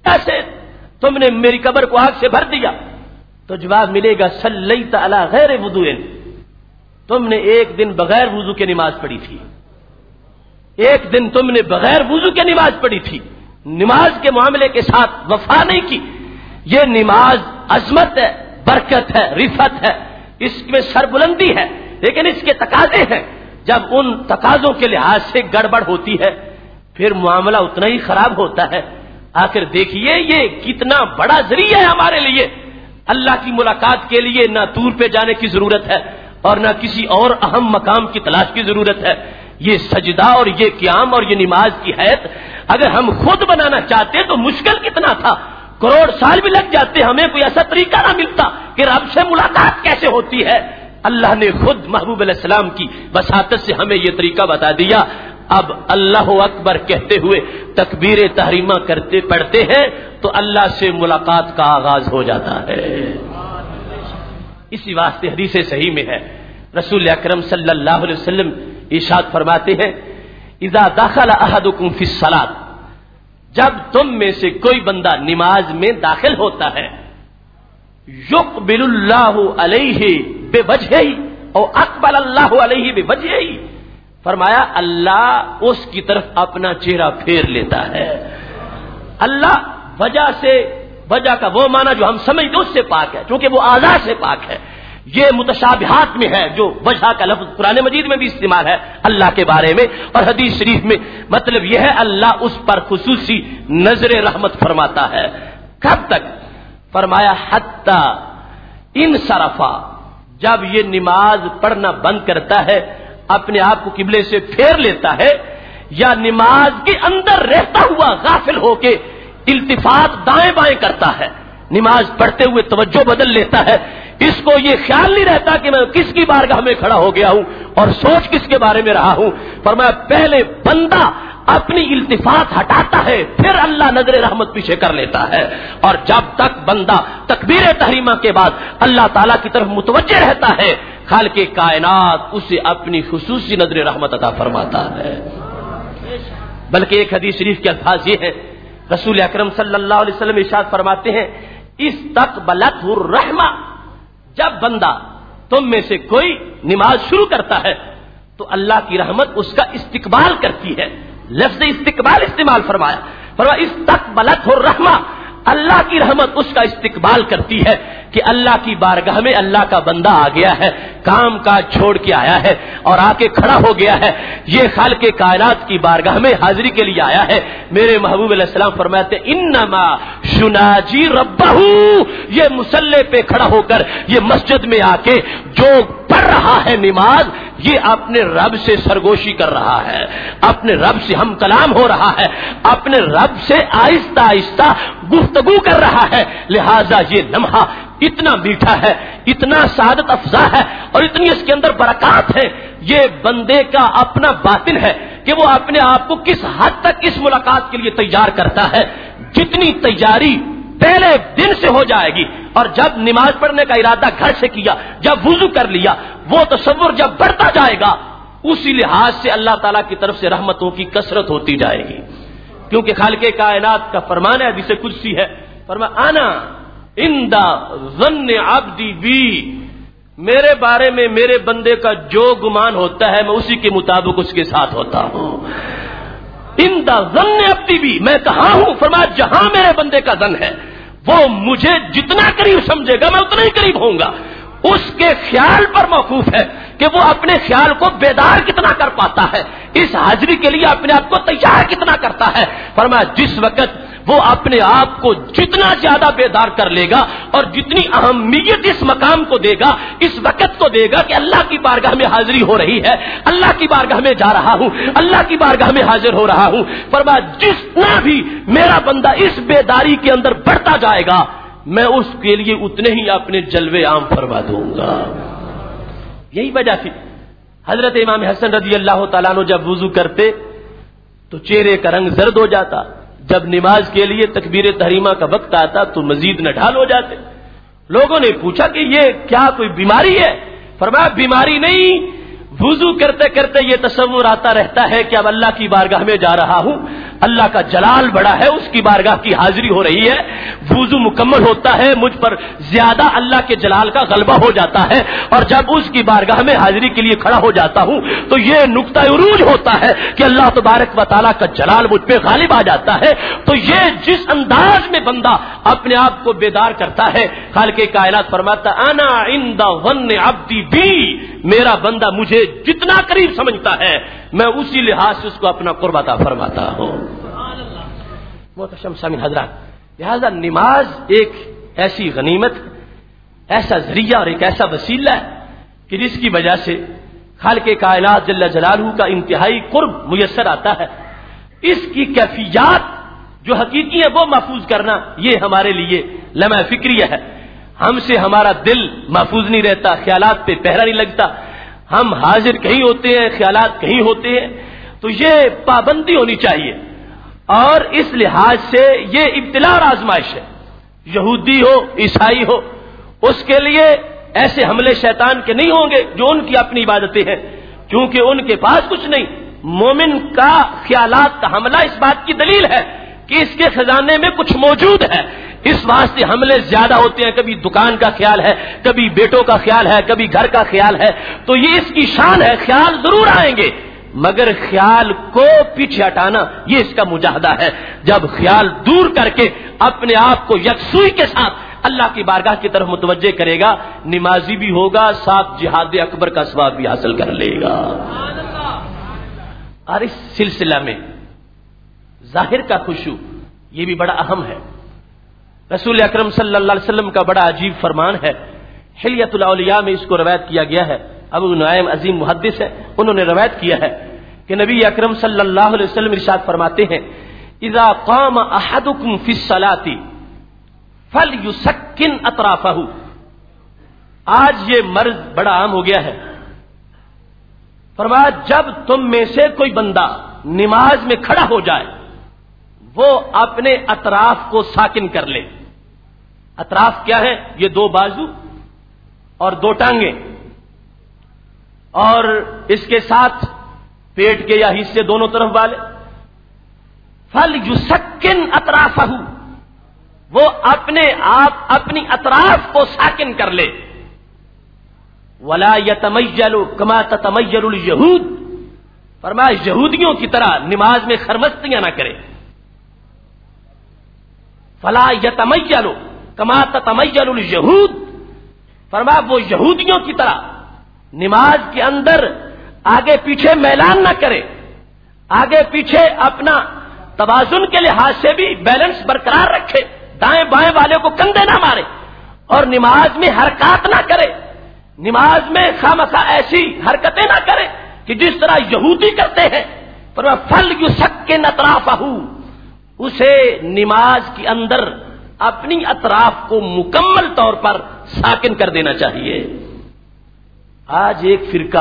ایسے تم نے میری قبر کو آگ سے بھر دیا؟ تو جواب ملے گا صلیت علی غیر وضوء، تم نے ایک دن بغیر وضو کے نماز پڑھی تھی، ایک دن تم نے بغیر وضو کے نماز پڑھی تھی، نماز کے معاملے کے ساتھ وفا نہیں کی۔ یہ نماز عظمت ہے، برکت ہے، رفعت ہے، اس میں سربلندی ہے، لیکن اس کے تقاضے ہیں۔ جب ان تقاضوں کے لحاظ سے گڑبڑ ہوتی ہے پھر معاملہ اتنا ہی خراب ہوتا ہے۔ آخر دیکھیے یہ کتنا بڑا ذریعہ ہے ہمارے لیے، اللہ کی ملاقات کے لیے نہ دور پہ جانے کی ضرورت ہے اور نہ کسی اور اہم مقام کی تلاش کی ضرورت ہے۔ یہ سجدہ اور یہ قیام اور یہ نماز کی حیت اگر ہم خود بنانا چاہتے تو مشکل کتنا تھا، کروڑ سال بھی لگ جاتے، ہمیں کوئی ایسا طریقہ نہ ملتا کہ رب سے ملاقات کیسے ہوتی ہے۔ اللہ نے خود محبوب علیہ السلام کی وساطت سے ہمیں یہ طریقہ بتا دیا۔ اب اللہ اکبر کہتے ہوئے تکبیر تحریمہ کرتے پڑھتے ہیں تو اللہ سے ملاقات کا آغاز ہو جاتا ہے۔ اسی واسطے حدیث صحیح میں ہے، رسول اکرم صلی اللہ علیہ وسلم ارشاد فرماتے ہیں اذا دخل احدکم فی الصلاۃ، جب تم میں سے کوئی بندہ نماز میں داخل ہوتا ہے، یقبل اللہ علیہ بوجہہ او اقبل اللہ علیہ بوجہہ، فرمایا اللہ اس کی طرف اپنا چہرہ پھیر لیتا ہے۔ اللہ وجہ کا وہ معنی جو ہم سمجھتے اس سے پاک ہے، چونکہ وہ اعضاء سے پاک ہے۔ یہ متشابہات میں ہے جو وجہ کا لفظ قرآن مجید میں بھی استعمال ہے اللہ کے بارے میں، اور حدیث شریف میں مطلب یہ ہے اللہ اس پر خصوصی نظر رحمت فرماتا ہے۔ کب تک؟ فرمایا حتی انصرفا، جب یہ نماز پڑھنا بند کرتا ہے، اپنے آپ کو قبلے سے پھیر لیتا ہے، یا نماز کے اندر رہتا ہوا غافل ہو کے التفات دائیں بائیں کرتا ہے، نماز پڑھتے ہوئے توجہ بدل لیتا ہے، اس کو یہ خیال نہیں رہتا کہ میں کس کی بارگاہ میں کھڑا ہو گیا ہوں اور سوچ کس کے بارے میں رہا ہوں۔ فرمایا پہلے بندہ اپنی التفات ہٹاتا ہے، پھر اللہ نظر رحمت پیچھے کر لیتا ہے، اور جب تک بندہ تکبیر تحریمہ کے بعد اللہ تعالیٰ کی طرف متوجہ رہتا ہے، خالق کائنات اسے اپنی خصوصی نظر رحمت عطا فرماتا ہے۔ بلکہ ایک حدیث شریف کے الفاظ یہ ہے، رسول اکرم صلی اللہ علیہ وسلم ارشاد فرماتے ہیں استقبلتہ الرحمہ، جب بندہ تم میں سے کوئی نماز شروع کرتا ہے تو اللہ کی رحمت اس کا استقبال کرتی ہے۔ لفظ استقبال استعمال فرمایا استقبلتہ الرحمہ، اللہ کی رحمت اس کا استقبال کرتی ہے کہ اللہ کی بارگاہ میں اللہ کا بندہ آ گیا ہے، کام کاج چھوڑ کے آیا ہے اور آ کے کھڑا ہو گیا ہے، یہ خالق کائنات کی بارگاہ میں حاضری کے لیے آیا ہے۔ میرے محبوب علیہ السلام فرماتے انما شناجی ربہ، یہ مصلی پہ کھڑا ہو کر یہ مسجد میں آ کے جو پڑھ رہا ہے نماز، یہ اپنے رب سے سرگوشی کر رہا ہے، اپنے رب سے ہم کلام ہو رہا ہے، اپنے رب سے آہستہ آہستہ گفتگو کر رہا ہے، لہذا یہ لمحہ اتنا میٹھا ہے، اتنا سعادت افزا ہے اور اتنی اس کے اندر برکات ہے۔ یہ بندے کا اپنا باطن ہے کہ وہ اپنے آپ کو کس حد تک اس ملاقات کے لیے تیار کرتا ہے۔ جتنی تیاری پہلے دن سے ہو جائے گی، اور جب نماز پڑھنے کا ارادہ گھر سے کیا، جب وضو کر لیا، وہ تصور جب بڑھتا جائے گا، اسی لحاظ سے اللہ تعالیٰ کی طرف سے رحمتوں کی کثرت ہوتی جائے گی، کیونکہ خالق کائنات کا فرمان ہے، حدیث قدسی ہے، فرمایا انا عند ظن عبدی بی، میرے بارے میں میرے بندے کا جو گمان ہوتا ہے میں اسی کے مطابق اس کے ساتھ ہوتا ہوں۔ عند ظن عبدی بی، میں کہاں ہوں؟ فرمایا جہاں میرے بندے کا ظن ہے، وہ مجھے جتنا قریب سمجھے گا میں اتنا ہی قریب ہوں گا۔ اس کے خیال پر موقوف ہے کہ وہ اپنے خیال کو بیدار کتنا کر پاتا ہے، اس حاضری کے لیے اپنے آپ کو تیار کتنا کرتا ہے۔ فرمایا جس وقت وہ اپنے آپ کو جتنا زیادہ بیدار کر لے گا اور جتنی اہمیت اس مقام کو دے گا، اس وقت کو دے گا کہ اللہ کی بارگاہ میں حاضری ہو رہی ہے، اللہ کی بارگاہ میں جا رہا ہوں، اللہ کی بارگاہ میں حاضر ہو رہا ہوں، فرمایا جتنا بھی میرا بندہ اس بیداری کے اندر بڑھتا جائے گا، میں اس کے لیے اتنے ہی اپنے جلوے عام فرما دوں گا۔ یہی وجہ تھی حضرت امام حسن رضی اللہ تعالیٰ عنہ جب وضو کرتے تو چہرے کا رنگ زرد ہو جاتا، جب نماز کے لیے تکبیر تحریمہ کا وقت آتا تو مزید نڈھال ہو جاتے۔ لوگوں نے پوچھا کہ یہ کیا کوئی بیماری ہے؟ فرمایا بیماری نہیں، وضو کرتے کرتے یہ تصور آتا رہتا ہے کہ اب اللہ کی بارگاہ میں جا رہا ہوں، اللہ کا جلال بڑا ہے، اس کی بارگاہ کی حاضری ہو رہی ہے، وضو مکمل ہوتا ہے، مجھ پر زیادہ اللہ کے جلال کا غلبہ ہو جاتا ہے، اور جب اس کی بارگاہ میں حاضری کے لیے کھڑا ہو جاتا ہوں تو یہ نقطہ عروج ہوتا ہے کہ اللہ تبارک و تعالیٰ کا جلال مجھ پہ غالب آ جاتا ہے۔ تو یہ جس انداز میں بندہ اپنے آپ کو بیدار کرتا ہے، خالق کائنات فرماتا انا عند ظن عبدی بی، میرا بندہ مجھے جتنا قریب سمجھتا ہے میں اسی لحاظ سے اس کو اپنا قرب عطا فرماتا ہوں۔ محترم سامعین حضرات، لہذا نماز ایک ایسی غنیمت، ایسا ذریعہ اور ایک ایسا وسیلہ ہے کہ جس کی وجہ سے خالق کائنات جل جلالہ کا انتہائی قرب میسر آتا ہے۔ اس کی کیفیات جو حقیقی ہے وہ محفوظ کرنا یہ ہمارے لیے لمحہ فکریہ ہے۔ ہم سے ہمارا دل محفوظ نہیں رہتا، خیالات پہ پہرا نہیں لگتا، ہم حاضر کہیں ہوتے ہیں، خیالات کہیں ہوتے ہیں، تو یہ پابندی ہونی چاہیے۔ اور اس لحاظ سے یہ ابتلاء اور آزمائش ہے، یہودی ہو عیسائی ہو، اس کے لیے ایسے حملے شیطان کے نہیں ہوں گے جو ان کی اپنی عبادتیں ہیں، کیونکہ ان کے پاس کچھ نہیں۔ مومن کا خیالات کا حملہ اس بات کی دلیل ہے کہ اس کے خزانے میں کچھ موجود ہے، اس واسطے حملے زیادہ ہوتے ہیں، کبھی دکان کا خیال ہے، کبھی بیٹوں کا خیال ہے، کبھی گھر کا خیال ہے، تو یہ اس کی شان ہے، خیال ضرور آئیں گے، مگر خیال کو پیچھے ہٹانا یہ اس کا مجاہدہ ہے۔ جب خیال دور کر کے اپنے آپ کو یکسوئی کے ساتھ اللہ کی بارگاہ کی طرف متوجہ کرے گا، نمازی بھی ہوگا، ساتھ جہاد اکبر کا ثواب بھی حاصل کر لے گا۔ اور اس سلسلہ میں ظاہر کا خشوع یہ بھی بڑا اہم ہے۔ رسول اکرم صلی اللہ علیہ وسلم کا بڑا عجیب فرمان ہے، حلیۃ الاولیاء میں اس کو روایت کیا گیا ہے، ابو نعیم عظیم محدث ہے، انہوں نے روایت کیا ہے کہ نبی اکرم صلی اللہ علیہ وسلم ارشاد فرماتے ہیں اذا قام احدکم فی الصلاۃ فلیسکن اطرافہ۔ آج یہ مرض بڑا عام ہو گیا ہے، فرمایا جب تم میں سے کوئی بندہ نماز میں کھڑا ہو جائے وہ اپنے اطراف کو ساکن کر لے۔ اطراف کیا ہے؟ یہ دو بازو اور دو ٹانگیں، اور اس کے ساتھ پیٹ کے یا حصے دونوں طرف والے۔ فَلْيُسَكِّنْ أَطْرَافَهُ، وہ اپنے آپ اپنی اطراف کو ساکن کر لے۔ وَلَا يَتَمَيَّلُ كَمَا تَتَمَيَّلُ الْيَهُودُ، فرمایا یہودیوں کی طرح نماز میں خرمستیاں نہ کرے۔ فَلَا يَتَمَيَّلُ كَمَا تَتَمَيَّلُ الْيَهُودُ، فرمایا وہ یہودیوں کی طرح نماز کے اندر آگے پیچھے میلان نہ کرے، آگے پیچھے اپنا توازن کے لحاظ سے بھی بیلنس برقرار رکھے، دائیں بائیں والے کو کندھے نہ مارے، اور نماز میں حرکات نہ کرے، نماز میں خامخواہ ایسی حرکتیں نہ کرے کہ جس طرح یہودی کرتے ہیں۔ فرمایا فَلْيُسَكِّنْ أَطْرَافَهُ، اسے نماز کے اندر اپنی اطراف کو مکمل طور پر ساکن کر دینا چاہیے۔ آج ایک فرقہ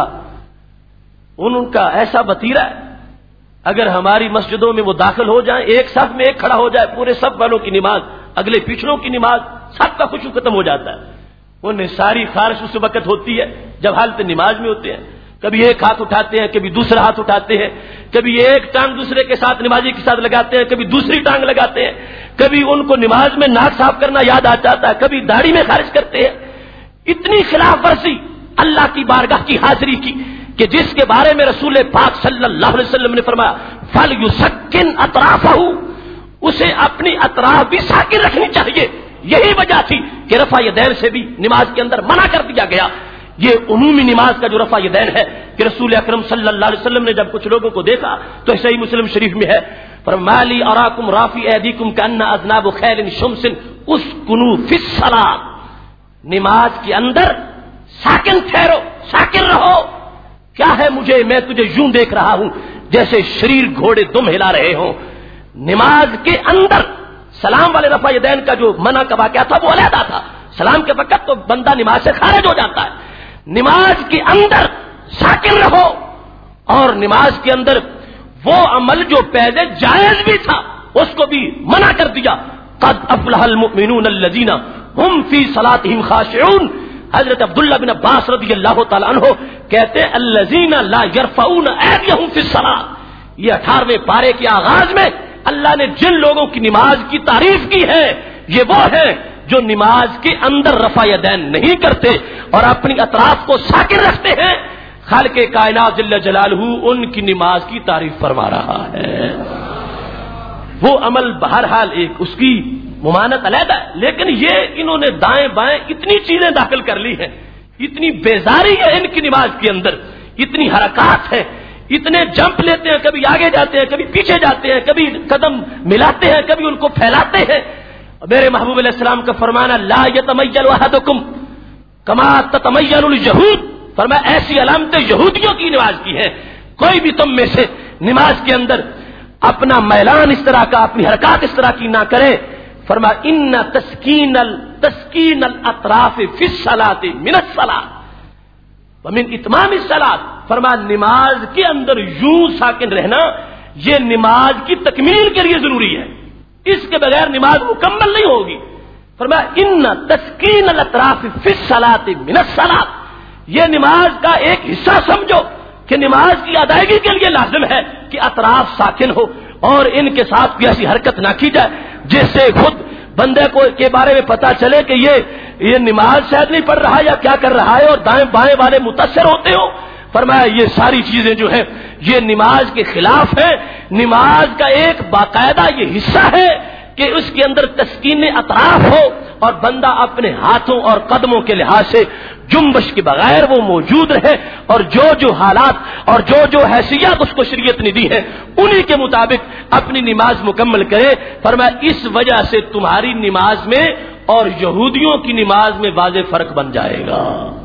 ان کا ایسا وتیرہ ہے، اگر ہماری مسجدوں میں وہ داخل ہو جائیں، ایک صف میں ایک کھڑا ہو جائے، پورے صف والوں کی نماز، اگلے پچھڑوں کی نماز، سب کا خشوع ختم ہو جاتا ہے۔ انہیں ساری خارش اس وقت ہوتی ہے جب حالت نماز میں ہوتے ہیں، کبھی ایک ہاتھ اٹھاتے ہیں، کبھی دوسرا ہاتھ اٹھاتے ہیں، کبھی ایک ٹانگ دوسرے کے ساتھ نمازی کے ساتھ لگاتے ہیں، کبھی دوسری ٹانگ لگاتے ہیں، کبھی ان کو نماز میں ناک صاف کرنا یاد آ جاتا ہے، کبھی داڑھی میں خارج کرتے ہیں۔ اتنی خلاف ورزی اللہ کی بارگاہ کی حاضری کی کہ جس کے بارے میں رسول پاک صلی اللہ علیہ وسلم نے فرمایا فَلْيُسَكِّنْ أَطْرَافَهُ، اسے اپنی اطراف بھی ساکن رکھنی چاہیے۔ یہی وجہ تھی کہ رفع یدین سے بھی نماز کے اندر منع کر دیا گیا۔ یہ عمومی نماز کا جو رفع یدین ہے کہ رسول اکرم صلی اللہ علیہ وسلم نے جب کچھ لوگوں کو دیکھا تو صحیح مسلم شریف میں ہے، فرمایا مَا لِي أَرَاكُمْ رَافِعِي أَيْدِيكُمْ كَأَنَّ أَذْنَابُ خَيْلٍ شُمْسٍ اسْكُنُوا فِي الصَّلَاةِ، نماز کے اندر ساکن ٹھہرو، ساکن رہو۔ کیا ہے مجھے، میں تجھے یوں دیکھ رہا ہوں جیسے شریر گھوڑے دم ہلا رہے ہوں۔ نماز کے اندر سلام والے رفع یدین کا جو منع کا واقعہ تھا وہ علیحدہ تھا، سلام کے وقت تو بندہ نماز سے خارج ہو جاتا ہے۔ نماز کے اندر ساکن رہو، اور نماز کے اندر وہ عمل جو پہلے جائز بھی تھا اس کو بھی منع کر دیا۔ قد افلح المؤمنون الذین هم فی صلاتهم خاشعون، حضرت عبداللہ بن عباس رضی اللہ تعالیٰ عنہ کہتے ہیں الذین لا یرفعون ایدیہم فی الصلاۃ. یہ 18ویں پارے کے آغاز میں اللہ نے جن لوگوں کی نماز کی تعریف کی ہے یہ وہ ہیں جو نماز کے اندر رفع یدین نہیں کرتے اور اپنی اطراف کو ساکن رکھتے ہیں. خالق کائنات جل جلالہ ان کی نماز کی تعریف فرما رہا ہے. وہ عمل بہرحال ایک اس کی ممانت علیحدہ ہے، لیکن یہ انہوں نے دائیں بائیں اتنی چیزیں داخل کر لی ہیں، اتنی بیزاری ہے ان کی نماز کے اندر، اتنی حرکات ہے، اتنے جمپ لیتے ہیں، کبھی آگے جاتے ہیں، کبھی پیچھے جاتے ہیں، کبھی قدم ملاتے ہیں، کبھی ان کو پھیلاتے ہیں. میرے محبوب علیہ السلام کا فرمانا لا یتمیل احدکم کما تتمیل الجہود، فرمایا ایسی علامتیں یہودیوں کی نماز کی ہیں. کوئی بھی تم میں سے نماز کے اندر اپنا میلان اس طرح کا، اپنی حرکات اس طرح کی نہ کرے. فرمایا ان تسکین الاطراف فی الصلاۃ من الصلاۃ ومن اتمام الصلاۃ، فرمایا نماز کے اندر یوں ساکن رہنا یہ نماز کی تکمیل کے لیے ضروری ہے، اس کے بغیر نماز مکمل نہیں ہوگی. فرمایا ان تسکین الاطراف فی الصلاۃ من الصلاۃ، یہ نماز کا ایک حصہ سمجھو کہ نماز کی ادائیگی کے لیے لازم ہے کہ اطراف ساکن ہو اور ان کے ساتھ کوئی ایسی حرکت نہ کی جائے جس سے خود بندے کو کے بارے میں پتا چلے کہ یہ نماز شاید نہیں پڑھ رہا یا کیا کر رہا ہے اور دائیں بائیں والے متاثر ہوتے ہو. فرمایا یہ ساری چیزیں جو ہیں یہ نماز کے خلاف ہے. نماز کا ایک باقاعدہ یہ حصہ ہے کہ اس کے اندر تسکین اطراف ہو اور بندہ اپنے ہاتھوں اور قدموں کے لحاظ سے جنبش کے بغیر وہ موجود رہے اور جو حالات اور جو حیثیت اس کو شریعت نے دی ہے انہی کے مطابق اپنی نماز مکمل کرے. فرمایا اس وجہ سے تمہاری نماز میں اور یہودیوں کی نماز میں واضح فرق بن جائے گا.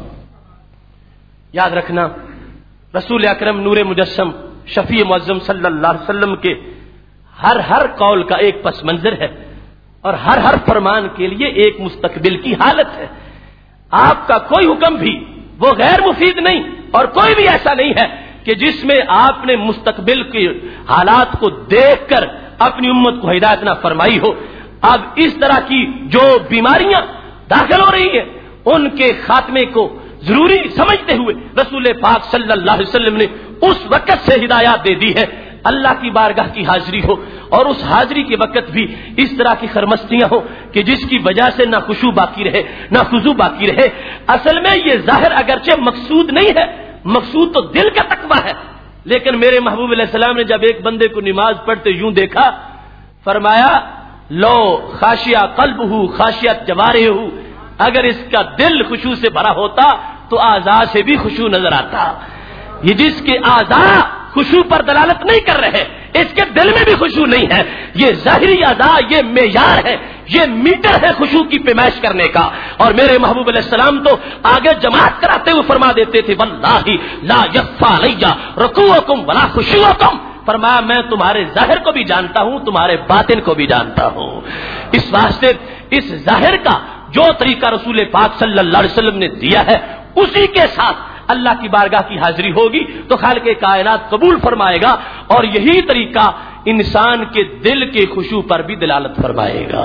یاد رکھنا رسول اکرم نور مجسم شفیع معظم صلی اللہ علیہ وسلم کے ہر قول کا ایک پس منظر ہے اور ہر فرمان کے لیے ایک مستقبل کی حالت ہے. آپ کا کوئی حکم بھی وہ غیر مفید نہیں اور کوئی بھی ایسا نہیں ہے کہ جس میں آپ نے مستقبل کے حالات کو دیکھ کر اپنی امت کو ہدایت نہ فرمائی ہو. اب اس طرح کی جو بیماریاں داخل ہو رہی ہیں ان کے خاتمے کو ضروری سمجھتے ہوئے رسول پاک صلی اللہ علیہ وسلم نے اس وقت سے ہدایات دے دی ہے اللہ کی بارگاہ کی حاضری ہو اور اس حاضری کے وقت بھی اس طرح کی خرمستیاں ہو کہ جس کی وجہ سے نہ خشوع باقی رہے نہ خضوع باقی رہے. اصل میں یہ ظاہر اگرچہ مقصود نہیں ہے، مقصود تو دل کا تقویٰ ہے. لیکن میرے محبوب علیہ السلام نے جب ایک بندے کو نماز پڑھتے یوں دیکھا فرمایا لو خاشیہ قلبہ خاشیت جوارحہ، اگر اس کا دل خشوع سے بھرا ہوتا تو اعضاء سے بھی خشوع نظر آتا. یہ جس کے اعضاء خشوع پر دلالت نہیں کر رہے اس کے دل میں بھی خشوع نہیں ہے. یہ ظاہری اعضاء یہ معیار ہے، یہ میٹر ہے خشوع کی پیمائش کرنے کا. اور میرے محبوب علیہ السلام تو آگے جماعت کراتے ہوئے فرما دیتے تھے واللہ لا یخفی علی رکوعکم ولا خشوعکم، فرمایا میں تمہارے ظاہر کو بھی جانتا ہوں تمہارے باطن کو بھی جانتا ہوں. اس واسطے اس ظاہر کا جو طریقہ رسول پاک صلی اللہ علیہ وسلم نے دیا ہے اسی کے ساتھ اللہ کی بارگاہ کی حاضری ہوگی تو خالق کائنات قبول فرمائے گا اور یہی طریقہ انسان کے دل کے خشوع پر بھی دلالت فرمائے گا.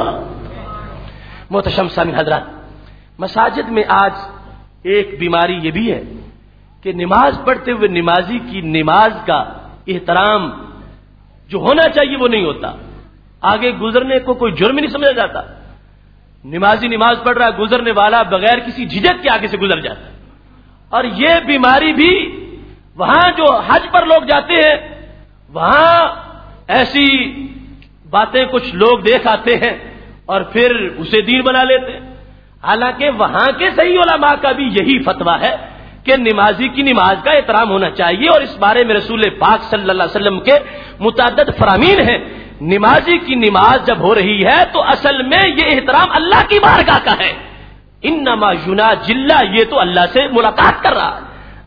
محتشم سامعین حضرات، مساجد میں آج ایک بیماری یہ بھی ہے کہ نماز پڑھتے ہوئے نمازی کی نماز کا احترام جو ہونا چاہیے وہ نہیں ہوتا. آگے گزرنے کو کوئی جرم نہیں سمجھا جاتا. نمازی نماز پڑھ رہا ہے، گزرنے والا بغیر کسی جھجک کے آگے سے گزر جاتا ہے. اور یہ بیماری بھی وہاں جو حج پر لوگ جاتے ہیں وہاں ایسی باتیں کچھ لوگ دیکھ آتے ہیں اور پھر اسے دین بنا لیتے ہیں. حالانکہ وہاں کے صحیح علماء کا بھی یہی فتویٰ ہے کہ نمازی کی نماز کا احترام ہونا چاہیے اور اس بارے میں رسول پاک صلی اللہ علیہ وسلم کے متعدد فرامین ہیں. نمازی کی نماز جب ہو رہی ہے تو اصل میں یہ احترام اللہ کی بارگاہ کا ہے. انما يناجي الله، یہ تو اللہ سے ملاقات کر رہا ہے،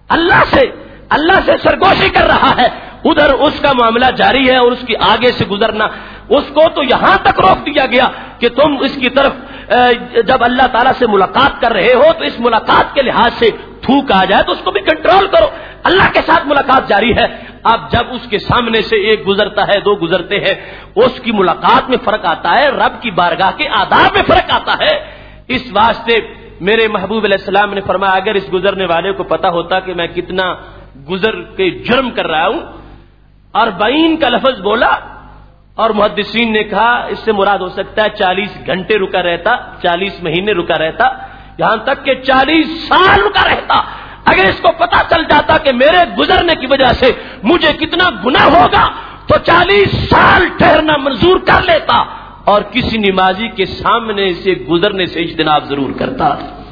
اللہ سے سرگوشی کر رہا ہے. ادھر اس کا معاملہ جاری ہے اور اس کی آگے سے گزرنا اس کو تو یہاں تک روک دیا گیا کہ تم اس کی طرف جب اللہ تعالیٰ سے ملاقات کر رہے ہو تو اس ملاقات کے لحاظ سے تھوک آ جائے تو اس کو بھی کنٹرول کرو. اللہ کے ساتھ ملاقات جاری ہے. اب جب اس کے سامنے سے ایک گزرتا ہے دو گزرتے ہیں اس کی ملاقات میں فرق آتا ہے، رب کی بارگاہ کے آداب میں فرق آتا ہے. اس واسطے میرے محبوب علیہ السلام نے فرمایا اگر اس گزرنے والے کو پتا ہوتا کہ میں کتنا گزر کے جرم کر رہا ہوں، 40 کا لفظ بولا، اور محدثین نے کہا اس سے مراد ہو سکتا ہے 40 گھنٹے رکا رہتا، 40 مہینے رکا رہتا، یہاں تک کہ 40 سال رکا رہتا۔ اگر اس کو پتا چل جاتا کہ میرے گزرنے کی وجہ سے مجھے کتنا گناہ ہوگا تو 40 سال ٹھہرنا منظور کر لیتا، اور کسی نمازی کے سامنے سے گزرنے سے اجتناب ضرور کرتا۔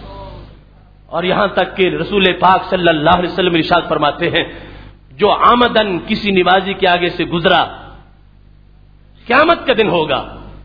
اور یہاں تک کہ رسول پاک صلی اللہ علیہ وسلم ارشاد فرماتے ہیں جو آمدن کسی نمازی کے آگے سے گزرا، قیامت کا دن ہوگا،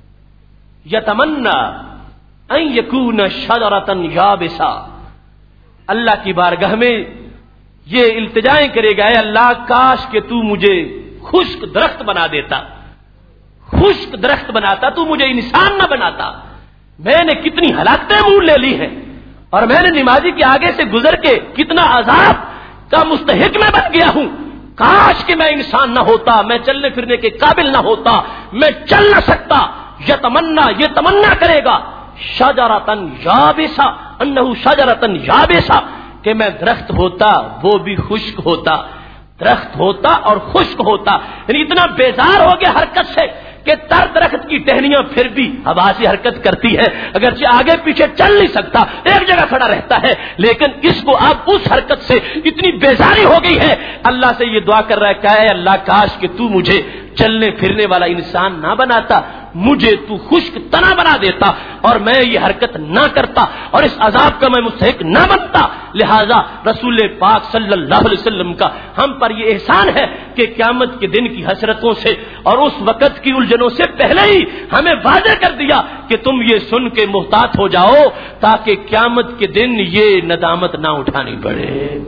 یتمنا ان یکون شجرۃ یابسا، اللہ کی بارگاہ میں یہ التجائیں کرے گا، اے اللہ کاش کہ تو مجھے خشک درخت بنا دیتا، خشک درخت بناتا، تو مجھے انسان نہ بناتا، میں نے کتنی ہلاکتیں مول لے لی ہیں، اور میں نے نمازی کے آگے سے گزر کے کتنا عذاب کا مستحق میں بن گیا ہوں، کاش کہ میں انسان نہ ہوتا، میں چلنے پھرنے کے قابل نہ ہوتا، میں چل نہ سکتا۔ یتمنا، یہ تمنا کرے گا، شجرۃ یابسا، انہ شجرۃ یابسا، کہ میں درخت ہوتا وہ بھی خشک ہوتا، درخت ہوتا اور خشک ہوتا، یعنی اتنا بیزار ہو گیا حرکت سے کہ تر درخت کی ٹہنیاں پھر بھی ہوا سے حرکت کرتی ہے، اگرچہ آگے پیچھے چل نہیں سکتا، ایک جگہ کھڑا رہتا ہے، لیکن اس کو اب اس حرکت سے اتنی بیزاری ہو گئی ہے، اللہ سے یہ دعا کر رہا ہے کہ اے اللہ کاش کہ تو مجھے چلنے پھرنے والا انسان نہ بناتا، مجھے تو خشک تنا بنا دیتا اور میں یہ حرکت نہ کرتا اور اس عذاب کا میں مستحق نہ بنتا۔ لہذا رسول پاک صلی اللہ علیہ وسلم کا ہم پر یہ احسان ہے کہ قیامت کے دن کی حسرتوں سے اور اس وقت کی الجھنوں سے پہلے ہی ہمیں واضح کر دیا کہ تم یہ سن کے محتاط ہو جاؤ تاکہ قیامت کے دن یہ ندامت نہ اٹھانی پڑے۔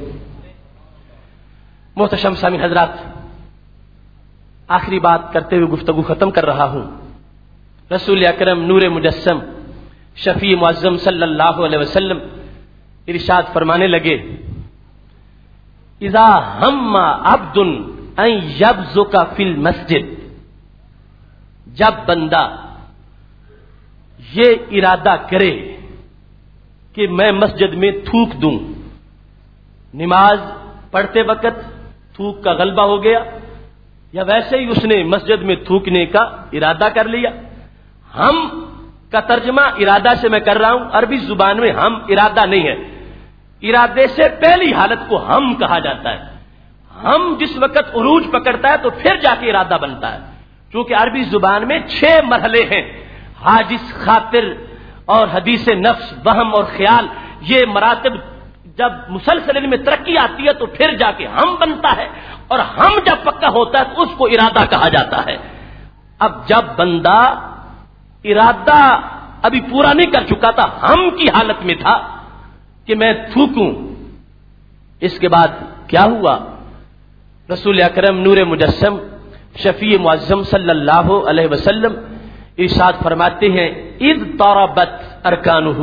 محترم سامعین حضرات، آخری بات کرتے ہوئے گفتگو ختم کر رہا ہوں۔ رسول اکرم نور مجسم شفیع معظم صلی اللہ علیہ وسلم ارشاد فرمانے لگے اذا ہم عبد ان یبزک فی المسجد، جب بندہ یہ ارادہ کرے کہ میں مسجد میں تھوک دوں، نماز پڑھتے وقت تھوک کا غلبہ ہو گیا یا ویسے ہی اس نے مسجد میں تھوکنے کا ارادہ کر لیا، ہم کا ترجمہ ارادہ سے میں کر رہا ہوں، عربی زبان میں ہم ارادہ نہیں ہے، ارادے سے پہلی حالت کو ہم کہا جاتا ہے، ہم جس وقت عروج پکڑتا ہے تو پھر جا کے ارادہ بنتا ہے، چونکہ عربی زبان میں 6 مرحلے ہیں، حاجز، خاطر اور حدیث نفس، وہم اور خیال، یہ مراتب جب مسلسل ان میں ترقی آتی ہے تو پھر جا کے ہم بنتا ہے، اور ہم جب پکا ہوتا ہے تو اس کو ارادہ کہا جاتا ہے۔ اب جب بندہ ارادہ ابھی پورا نہیں کر چکا تھا، ہم کی حالت میں تھا کہ میں تھوکوں، اس کے بعد کیا ہوا؟ رسول اکرم نور مجسم شفیع معظم صلی اللہ علیہ وسلم ارشاد فرماتے ہیں اذ طربت ارکانہ،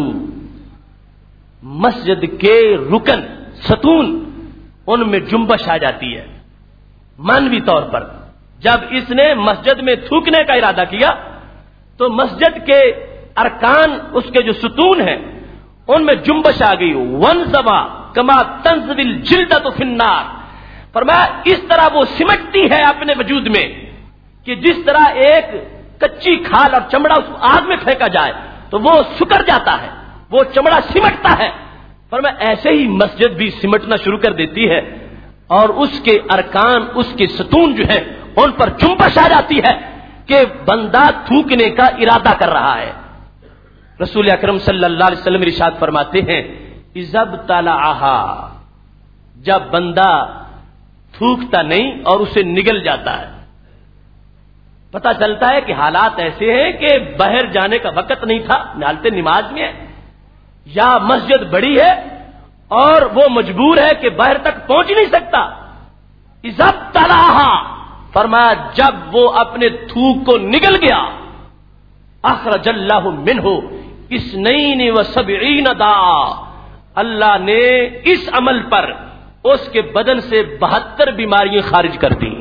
مسجد کے رکن ستون ان میں جنبش آ جاتی ہے مانوی طور پر۔ جب اس نے مسجد میں تھوکنے کا ارادہ کیا تو مسجد کے ارکان، اس کے جو ستون ہیں ان میں جنبش آ گئی، ونزوا کما تنزوی الجلدۃ فی النار، فرمایا اس طرح وہ سمٹتی ہے اپنے وجود میں کہ جس طرح ایک کچی کھال اور چمڑا اس آگ میں پھینکا جائے تو وہ سکڑ جاتا ہے، وہ چمڑا سمٹتا ہے، فرمایا ایسے ہی مسجد بھی سمٹنا شروع کر دیتی ہے اور اس کے ارکان، اس کے ستون جو ہے ان پر جنبش آ جاتی ہے کہ بندہ تھوکنے کا ارادہ کر رہا ہے۔ رسول اکرم صلی اللہ علیہ وسلم ارشاد فرماتے ہیں اذا ابتلعها، جب بندہ تھوکتا نہیں اور اسے نگل جاتا ہے، پتہ چلتا ہے کہ حالات ایسے ہیں کہ باہر جانے کا وقت نہیں تھا، حالت نماز میں ہے یا مسجد بڑی ہے اور وہ مجبور ہے کہ باہر تک پہنچ نہیں سکتا، اذا ابتلعها، فرمایا جب وہ اپنے تھوک کو نگل گیا، اخرج اللہ منہ اثنین وسبعین داء، اللہ نے اس عمل پر اس کے بدن سے 72 بیماریاں خارج کر دی۔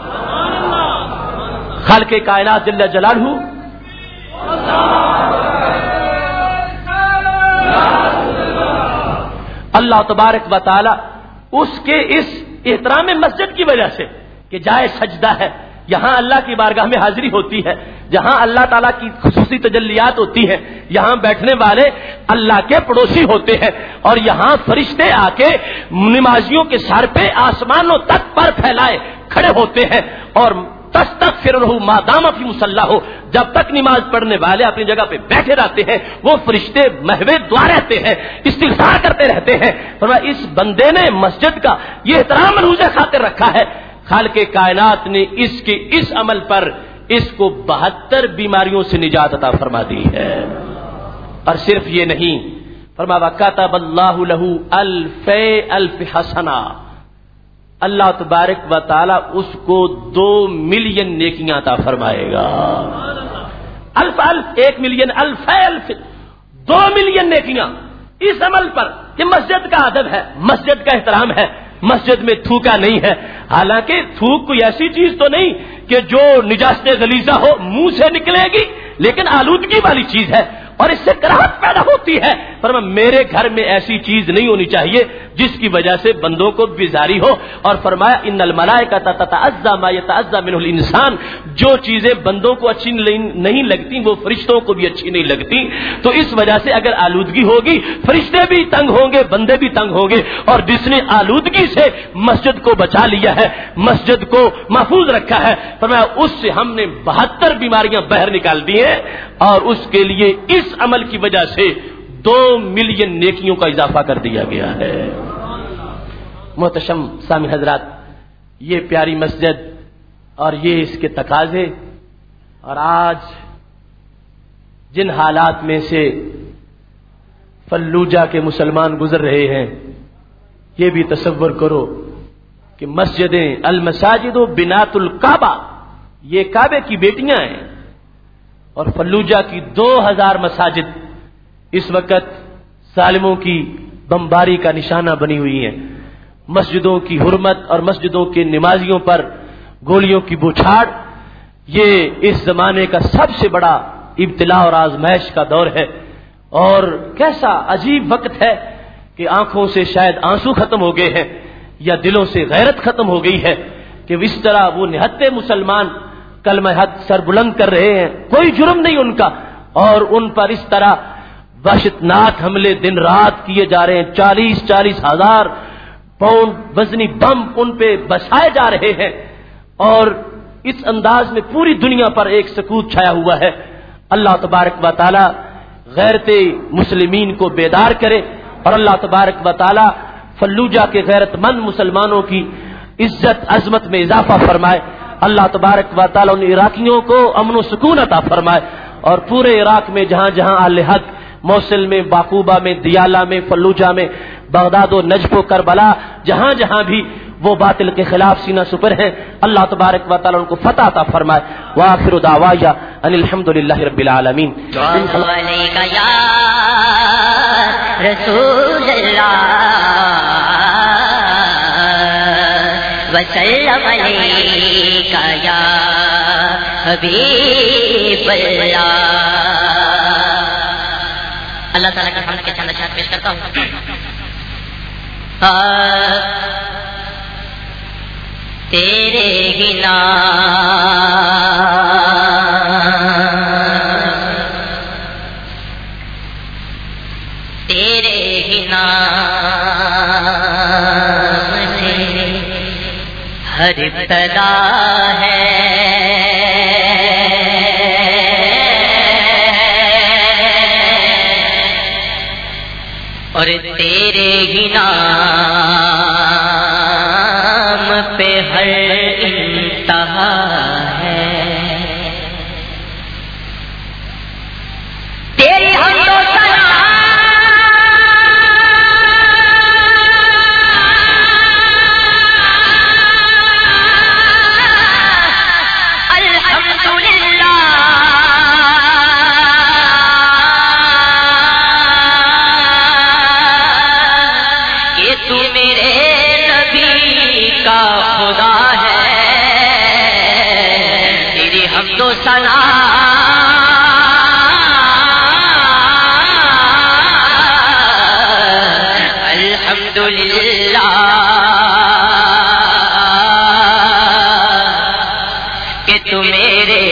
خالق کائنات جل جلالہ اللہ تبارک و تعالی اس کے اس احترام مسجد کی وجہ سے کہ جائے سجدہ ہے، یہاں اللہ کی بارگاہ میں حاضری ہوتی ہے، جہاں اللہ تعالیٰ کی خصوصی تجلیات ہوتی ہیں، یہاں بیٹھنے والے اللہ کے پڑوسی ہوتے ہیں، اور یہاں فرشتے آ کے نمازیوں کے سر پہ آسمانوں تک پر پھیلائے کھڑے ہوتے ہیں، اور تستغفرہ ما دام فی مصلی ہو، جب تک نماز پڑھنے والے اپنی جگہ پہ بیٹھے رہتے ہیں وہ فرشتے محوے دعا رہتے ہیں، استغفار کرتے رہتے ہیں۔ فرمایا اس بندے نے مسجد کا یہ احترام ملحوظ خاطر رکھا ہے، خالق کائنات نے اس کے اس عمل پر اس کو 72 بیماریوں سے نجات عطا فرما دی ہے۔ اور صرف یہ نہیں، فرمایا وَكَتَبَ اللَّهُ لَهُ أَلْفَ حَسَنَةٍ، اللہ تبارک و تعالی اس کو 2 ملین نیکیاں عطا فرمائے گا۔ الف 1 ملین، الف 2 ملین نیکیاں اس عمل پر۔ یہ مسجد کا ادب ہے، مسجد کا احترام ہے، مسجد میں تھوکا نہیں ہے، حالانکہ تھوک کوئی ایسی چیز تو نہیں کہ جو نجاست غلیظہ ہو منہ سے نکلے گی، لیکن آلودگی والی چیز ہے اور اس سے کراہت پیدا ہوتی ہے۔ فرمایا میرے گھر میں ایسی چیز نہیں ہونی چاہیے جس کی وجہ سے بندوں کو بیزاری ہو، اور فرمایا ان الملائکۃ تتعزى ما يتعزى منه الانسان، جو چیزیں بندوں کو اچھی نہیں لگتی وہ فرشتوں کو بھی اچھی نہیں لگتی، تو اس وجہ سے اگر آلودگی ہوگی فرشتے بھی تنگ ہوں گے، بندے بھی تنگ ہوں گے، اور جس نے آلودگی سے مسجد کو بچا لیا ہے، مسجد کو محفوظ رکھا ہے، فرمایا اس سے ہم نے 72 بیماریاں باہر نکال دی ہیں، اور اس کے لیے اس عمل کی وجہ سے 2 ملین نیکیوں کا اضافہ کر دیا گیا ہے۔ محتشم سامع حضرات، یہ پیاری مسجد اور یہ اس کے تقاضے، اور آج جن حالات میں سے فلوجہ کے مسلمان گزر رہے ہیں، یہ بھی تصور کرو کہ مسجدیں، المساجد بنات الکعبہ، یہ کعبے کی بیٹیاں ہیں، اور فلوجہ کی 2000 مساجد اس وقت ظالموں کی بمباری کا نشانہ بنی ہوئی ہیں۔ مسجدوں کی حرمت اور مسجدوں کے نمازیوں پر گولیوں کی بوچھاڑ، یہ اس زمانے کا سب سے بڑا ابتلا اور آزمائش کا دور ہے، اور کیسا عجیب وقت ہے کہ آنکھوں سے شاید آنسو ختم ہو گئے ہیں یا دلوں سے غیرت ختم ہو گئی ہے کہ اس طرح وہ نہتے مسلمان کلمہ حق سر بلند کر رہے ہیں، کوئی جرم نہیں ان کا، اور ان پر اس طرح وحشتناک حملے دن رات کیے جا رہے ہیں، 40 ہزار پاؤنڈ وزنی بم ان پہ بسائے جا رہے ہیں، اور اس انداز میں پوری دنیا پر ایک سکوت چھایا ہوا ہے۔ اللہ تبارک و تعالی غیرت مسلمین کو بیدار کرے، اور اللہ تبارک و تعالی فلوجہ کے غیرت مند مسلمانوں کی عزت عظمت میں اضافہ فرمائے۔ اللہ تبارک و تعالی ان عراقیوں کو امن و سکون عطا فرمائے، اور پورے عراق میں جہاں جہاں اہل حق، موصل میں، باقوبہ میں، دیالہ میں، فلوجہ میں، بغداد و نجف و کربلا، جہاں جہاں بھی وہ باطل کے خلاف سینہ سپر ہیں، اللہ تبارک و تعالی ان کو فتح عطا فرمائے۔ وآخر دعوایا ان الحمدللہ رب العالمین۔ علیکہ یا رسول اللہ وسلم علیکہ یا حبیب اللہ۔ اللہ تعالیٰ کا حمد کے چند اشعار پیش کرتا ہوں۔ تیرے ہی نام سے ہر ابتدا ہے، اور تیرے ہی نام پہ ہر انتہا ہے۔ تیری حمد و ثنا الحمدللہ، کہ تو میرے نبی کا خدا ہے۔ تیری حمد و ثنا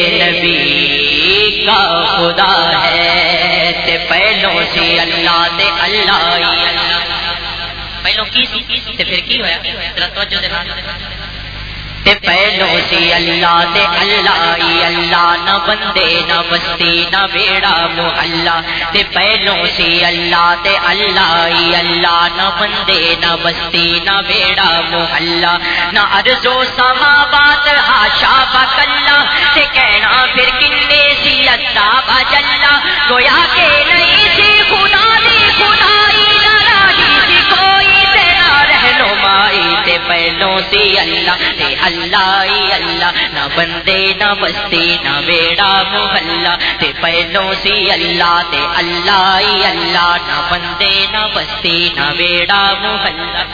نبی کا خدا ہے تے پہلوں سے اللہ تے اللہ ہی اللہ پہلوں کی تے پھر کی ہویا ذرا توجہ دے نال تے پہلوں سے اللہ تے اللہ ہی اللہ نہ بندے نہ بستی نہ بیڑا محلہ تے پہلوں سے اللہ تے اللہ ہی اللہ نہ بندے نہ بستی نہ بیڑا محلہ نہ ارض و سماوات حاشا بکلا تے کہنا پھر کنے سی اللہ بجلا گویا کہ نہیں سی خدا دی خدائی نہ راہی سی کوئی تیرا رہنمائی تے پہلوں سے اللہ تے اللہ ہی اللہ نہ بندے نہ بستی نہ بیڑا محلہ تے پہلوں سے اللہ تے اللہ ہی اللہ نہ بندے نہ بستی نہ بیڑا محلہ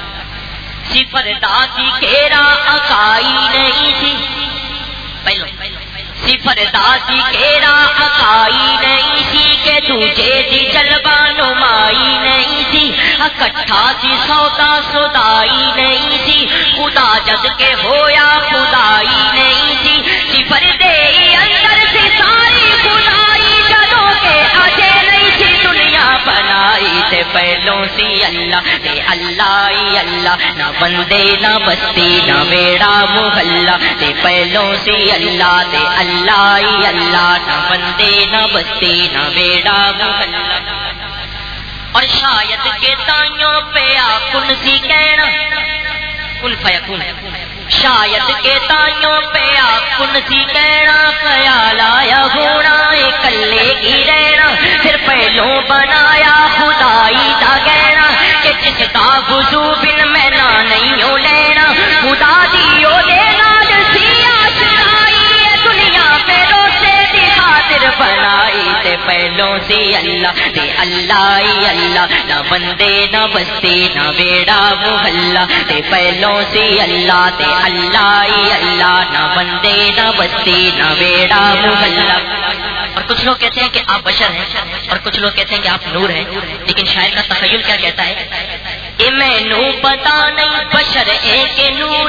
صفر داتی کیرا اکائی نہیں تھی پہلوں صفر داتی کیرا اکائی نہیں تھی کہ تجھے دی جلوہ نمائی نہیں تھی اکٹھا سی سودا سودائی نہیں تھی خدا جد کے ہویا خدائی نہیں تھی صفر دے اندر سے ساری خدائی جدوں کے اجے نہیں تھی دنیا بنائی تے پہلوں سے اللہ تے اللہ ہی اللہ نہ بندے نہ بستی نہ بیڑا محلہ تے پہلوں سے اللہ تے اللہ ہی اللہ نہ بندے نہ بستی نہ بیڑا محلہ اور شاید کے تائیوں پہ کن سی کہنا کن فیکون شاید کے تائیوں پہ کن سی کہنا خیال آیا ہونا اکلے کی رہنا پھر پہلوں بنایا خدائی دا گہنا کہ جس دا وضو بن میں نہ نہیں ہو لینا خدا دیو دینا جسیا چرائی دنیا پہ روتے دی خاطر بنائی تے پہلوں سے اللہ تے اللہ ہی اللہ نہ بندے نہ بستی نہ بیڑا محلہ تے پہلوں سے اللہ تے اللہ ہی اللہ نہ بندے نہ بستی نہ بیڑا محلہ اور کچھ لوگ کہتے ہیں کہ آپ بشر ہیں اور کچھ لوگ کہتے ہیں کہ آپ نور ہیں لیکن شاعر کا تخیل کیا کہتا ہے کہ میں نو پتا نہیں بشر ایک نور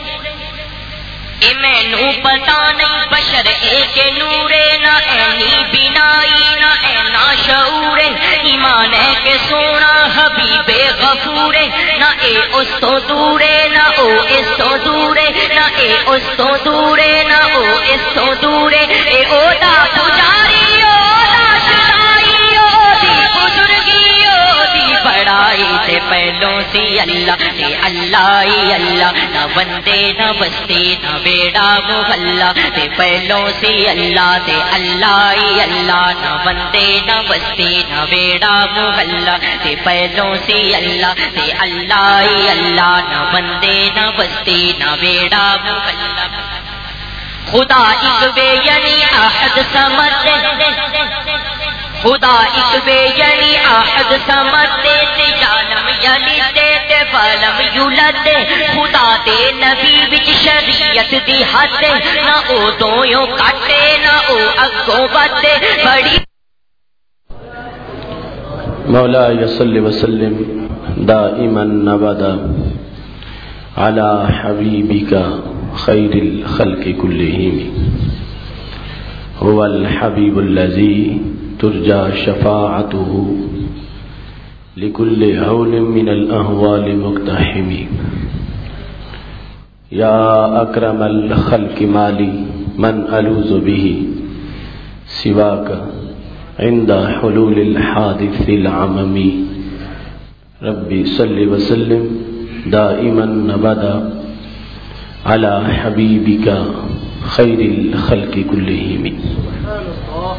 مینو پتا نہیں بشر ایک نورے نہ اینی بینائی نہ اینا شعورے ایمان ہے کہ سونا حبیب غفورے نہ اے اس تو دورے نہ او اس تو دورے نہ اے اس تو دورے نہ او اس تو دورے اے او دا پجاری او دا شدائی او دی بزرگی او دی بڑائی تے پہلوں سے اللہ تے اللہ ہی اللہ نہ بندے نہ بستی نہ بیڑا محلہ تے پہلوں سے اللہ تے اللہ ہی اللہ نہ بندے نہ بستی نہ بیڑا محلہ تے پہلوں سے اللہ تے اللہ ہی اللہ نہ بندے نہ بستی نہ بیڑا محلہ خدا ایک بے یعنی احد سمد خدا ایک بے یعنی احد سمد تے جانم یعنی تے فلم یولد خدا دے نبی وچ شریعت دی حد نہ او دویوں کٹے نہ او اگوں بتے بڑی مولا صلی وسلم دائما ابدا على حبیبک خیر الخلق كلهم هو الحبیب الذی ترجى شفاعته لكل هول من الأهوال مقتحم يا أكرم الخلق مالي من ألوذ به سواك عند حلول الحادث العمم ربي صل وسلم دائما أبدا على حبيبك خير الخلق كلهم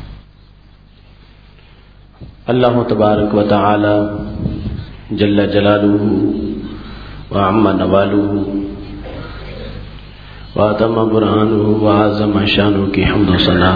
اللہ تبارک و تعالی جل جلالہ وعم نوالہ واتم برہانہ وعظم شانہ کی حمد و ثنا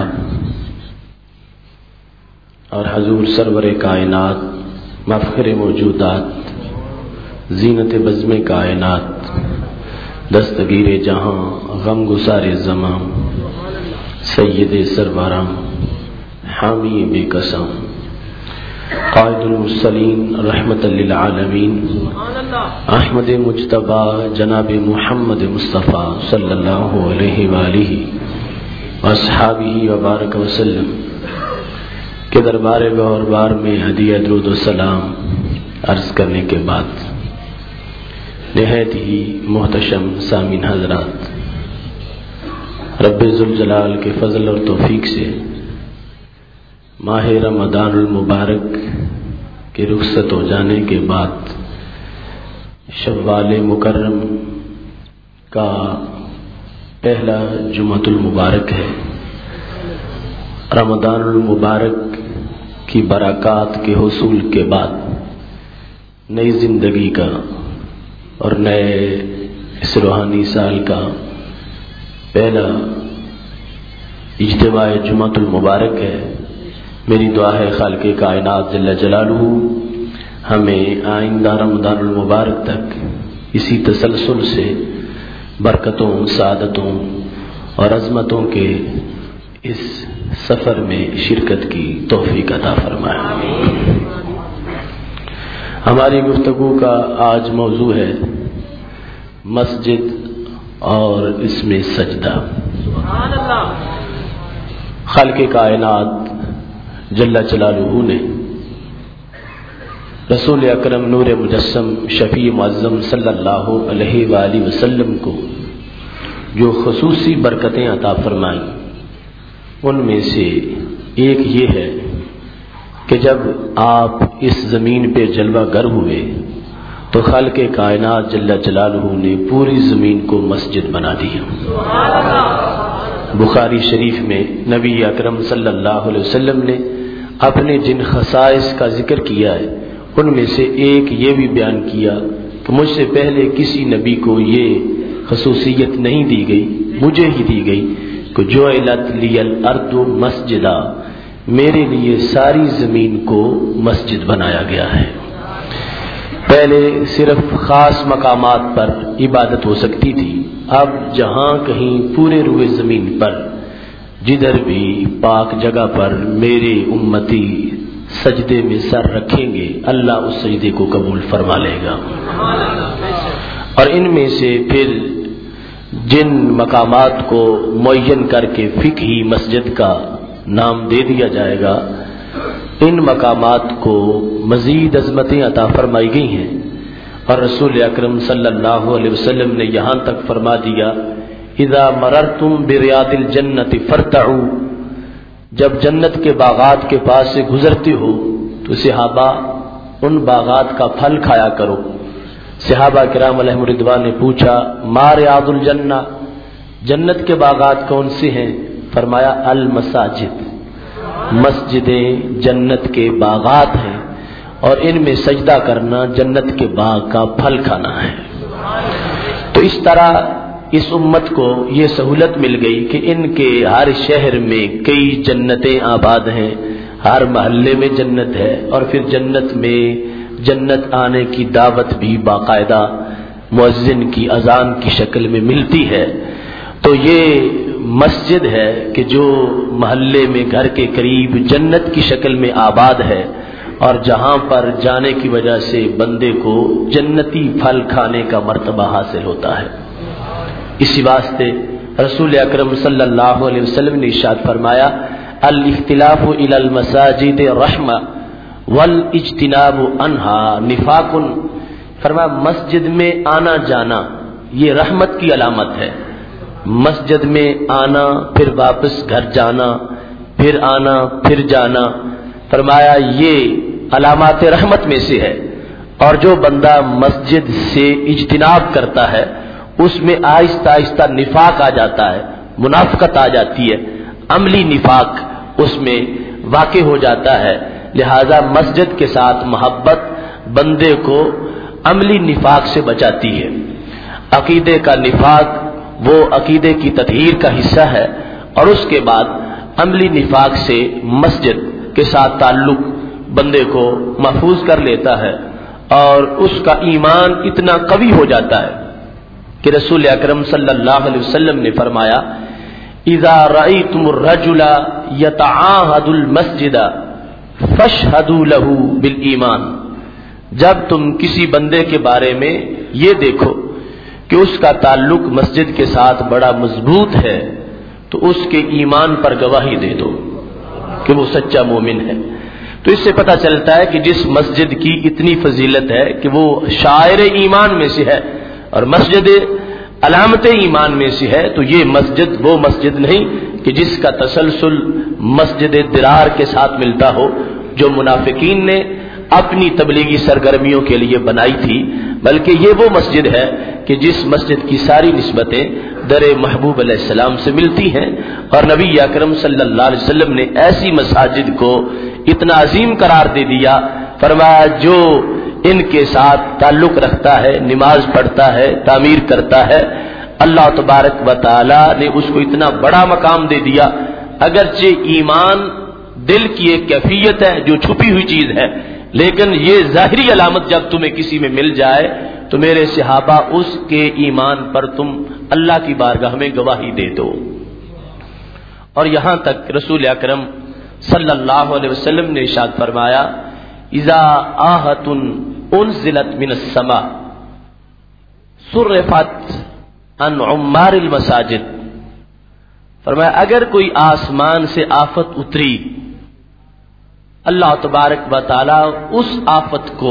اور حضور سرور کائنات مفخر موجودات زینت بزم کائنات دستگیر جہاں غم گسار زماں سید سرورام حامی بے قسم قائد المرسلین رحمت للعالمین احمد مجتبی جناب محمد مصطفیٰ صلی اللہ علیہ وآلہ واصحابہ وبارک وسلم کے دربار گور بار میں ہدیہ درود و سلام عرض کرنے کے بعد نہایت ہی محتشم سامعین حضرات، رب ذوالجلال کے فضل اور توفیق سے ماہ رمضان المبارک کے رخصت ہو جانے کے بعد شوال مکرم کا پہلا جمعۃ المبارک ہے۔ رمضان المبارک کی برکات کے حصول کے بعد نئی زندگی کا اور نئے اس روحانی سال کا پہلا اجتماع جمعۃ المبارک ہے۔ میری دعا ہے خالق کائنات جل جلالہ ہمیں آئندہ رمضان المبارک تک اسی تسلسل سے برکتوں، سعادتوں اور عظمتوں کے اس سفر میں شرکت کی توفیق عطا فرمائے۔ ہماری گفتگو کا آج موضوع ہے مسجد اور اس میں سجدہ۔ خالق کائنات جل جلالہ نے رسول اکرم نور مجسم شفیع معظم صلی اللہ علیہ وآلہ وسلم کو جو خصوصی برکتیں عطا فرمائیں، ان میں سے ایک یہ ہے کہ جب آپ اس زمین پہ جلوہ گر ہوئے تو خالق کائنات جل جلالہ نے پوری زمین کو مسجد بنا دیا۔ بخاری شریف میں نبی اکرم صلی اللہ علیہ وسلم نے اپنے جن خصائص کا ذکر کیا ہے ان میں سے ایک یہ بھی بیان کیا کہ مجھ سے پہلے کسی نبی کو یہ خصوصیت نہیں دی گئی، مجھے ہی دی گئی کہ جعلت لی الارض مسجدا، میرے لیے ساری زمین کو مسجد بنایا گیا ہے۔ پہلے صرف خاص مقامات پر عبادت ہو سکتی تھی، اب جہاں کہیں پورے روئے زمین پر جدھر بھی پاک جگہ پر میرے امتی سجدے میں سر رکھیں گے اللہ اس سجدے کو قبول فرما لے گا۔ اور ان میں سے پھر جن مقامات کو معین کر کے فقہی مسجد کا نام دے دیا جائے گا، ان مقامات کو مزید عظمتیں عطا فرمائی گئی ہیں، اور رسول اکرم صلی اللہ علیہ وسلم نے یہاں تک فرما دیا اذا مررتم بریاض الجنت فرتعوا، جب جنت کے باغات کے پاس سے گزرتے ہو تو صحابہ ان باغات کا پھل کھایا کرو۔ صحابہ کرام علیہم رضوان نے پوچھا ما ریاض الجنہ، جنت کے باغات کون سے ہیں؟ فرمایا المساجد، مسجدیں جنت کے باغات ہیں اور ان میں سجدہ کرنا جنت کے باغ کا پھل کھانا ہے۔ تو اس طرح اس امت کو یہ سہولت مل گئی کہ ان کے ہر شہر میں کئی جنتیں آباد ہیں، ہر محلے میں جنت ہے، اور پھر جنت میں جنت آنے کی دعوت بھی باقاعدہ مؤذن کی اذان کی شکل میں ملتی ہے۔ تو یہ مسجد ہے کہ جو محلے میں گھر کے قریب جنت کی شکل میں آباد ہے، اور جہاں پر جانے کی وجہ سے بندے کو جنتی پھل کھانے کا مرتبہ حاصل ہوتا ہے۔ اسی واسطے رسول اکرم صلی اللہ علیہ وسلم نے ارشاد فرمایا الاختلاف الی المساجد رحمہ والاجتناب عنہا نفاق، فرمایا مسجد میں آنا جانا یہ رحمت کی علامت ہے۔ مسجد میں آنا پھر واپس گھر جانا، پھر آنا پھر جانا، فرمایا یہ علامات رحمت میں سے ہے، اور جو بندہ مسجد سے اجتناب کرتا ہے اس میں آہستہ آہستہ نفاق آ جاتا ہے، منافقت آ جاتی ہے، عملی نفاق اس میں واقع ہو جاتا ہے۔ لہذا مسجد کے ساتھ محبت بندے کو عملی نفاق سے بچاتی ہے۔ عقیدے کا نفاق وہ عقیدے کی تطہیر کا حصہ ہے، اور اس کے بعد عملی نفاق سے مسجد کے ساتھ تعلق بندے کو محفوظ کر لیتا ہے، اور اس کا ایمان اتنا قوی ہو جاتا ہے کہ رسول اکرم صلی اللہ علیہ وسلم نے فرمایا اذا رأيتم الرجل يتعاهد المسجد فاشهدوا له بالایمان، جب تم کسی بندے کے بارے میں یہ دیکھو کہ اس کا تعلق مسجد کے ساتھ بڑا مضبوط ہے تو اس کے ایمان پر گواہی دے دو کہ وہ سچا مومن ہے۔ تو اس سے پتہ چلتا ہے کہ جس مسجد کی اتنی فضیلت ہے کہ وہ شاعر ایمان میں سے ہے اور مسجد علامت ایمان میں سے ہے، تو یہ مسجد وہ مسجد نہیں کہ جس کا تسلسل مسجد درار کے ساتھ ملتا ہو جو منافقین نے اپنی تبلیغی سرگرمیوں کے لیے بنائی تھی، بلکہ یہ وہ مسجد ہے کہ جس مسجد کی ساری نسبتیں در محبوب علیہ السلام سے ملتی ہیں، اور نبی اکرم صلی اللہ علیہ وسلم نے ایسی مساجد کو اتنا عظیم قرار دے دیا، فرمایا جو ان کے ساتھ تعلق رکھتا ہے، نماز پڑھتا ہے، تعمیر کرتا ہے، اللہ تبارک و تعالی نے اس کو اتنا بڑا مقام دے دیا۔ اگرچہ ایمان دل کی ایک کیفیت ہے جو چھپی ہوئی چیز ہے، لیکن یہ ظاہری علامت جب تمہیں کسی میں مل جائے تو میرے صحابہ اس کے ایمان پر تم اللہ کی بارگاہ میں گواہی دے دو۔ اور یہاں تک رسول اکرم صلی اللہ علیہ وسلم نے ارشاد فرمایا اذا آہۃ انزلت من السماء صرفت عن عمار المساجد، فرمایا اگر کوئی آسمان سے آفت اتری، اللہ تبارک و تعالی اس آفت کو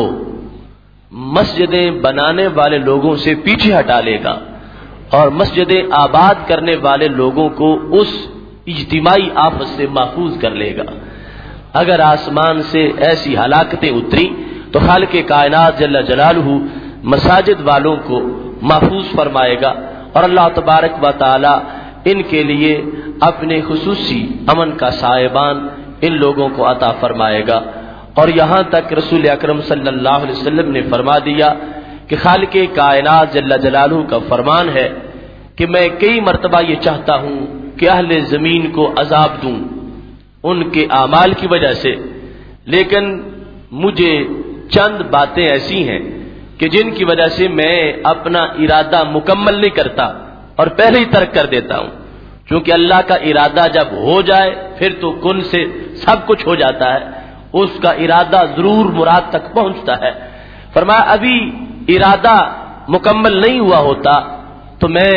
مسجدیں بنانے والے لوگوں سے پیچھے ہٹا لے گا اور مسجدیں آباد کرنے والے لوگوں کو اس اجتماعی آفت سے محفوظ کر لے گا۔ اگر آسمان سے ایسی ہلاکتیں اتری تو خالق کائنات جل جلالہ مساجد والوں کو محفوظ فرمائے گا اور اللہ تبارک و تعالی ان کے لیے اپنے خصوصی امن کا سائبان ان لوگوں کو عطا فرمائے گا۔ اور یہاں تک رسول اکرم صلی اللہ علیہ وسلم نے فرما دیا کہ خالق کائنات جل جلالہ کا فرمان ہے کہ میں کئی مرتبہ یہ چاہتا ہوں کہ اہل زمین کو عذاب دوں ان کے اعمال کی وجہ سے، لیکن مجھے چند باتیں ایسی ہیں کہ جن کی وجہ سے میں اپنا ارادہ مکمل نہیں کرتا اور پہلے ہی ترک کر دیتا ہوں، کیونکہ اللہ کا ارادہ جب ہو جائے پھر تو کن سے سب کچھ ہو جاتا ہے، اس کا ارادہ ضرور مراد تک پہنچتا ہے۔ فرمایا ابھی ارادہ مکمل نہیں ہوا ہوتا تو میں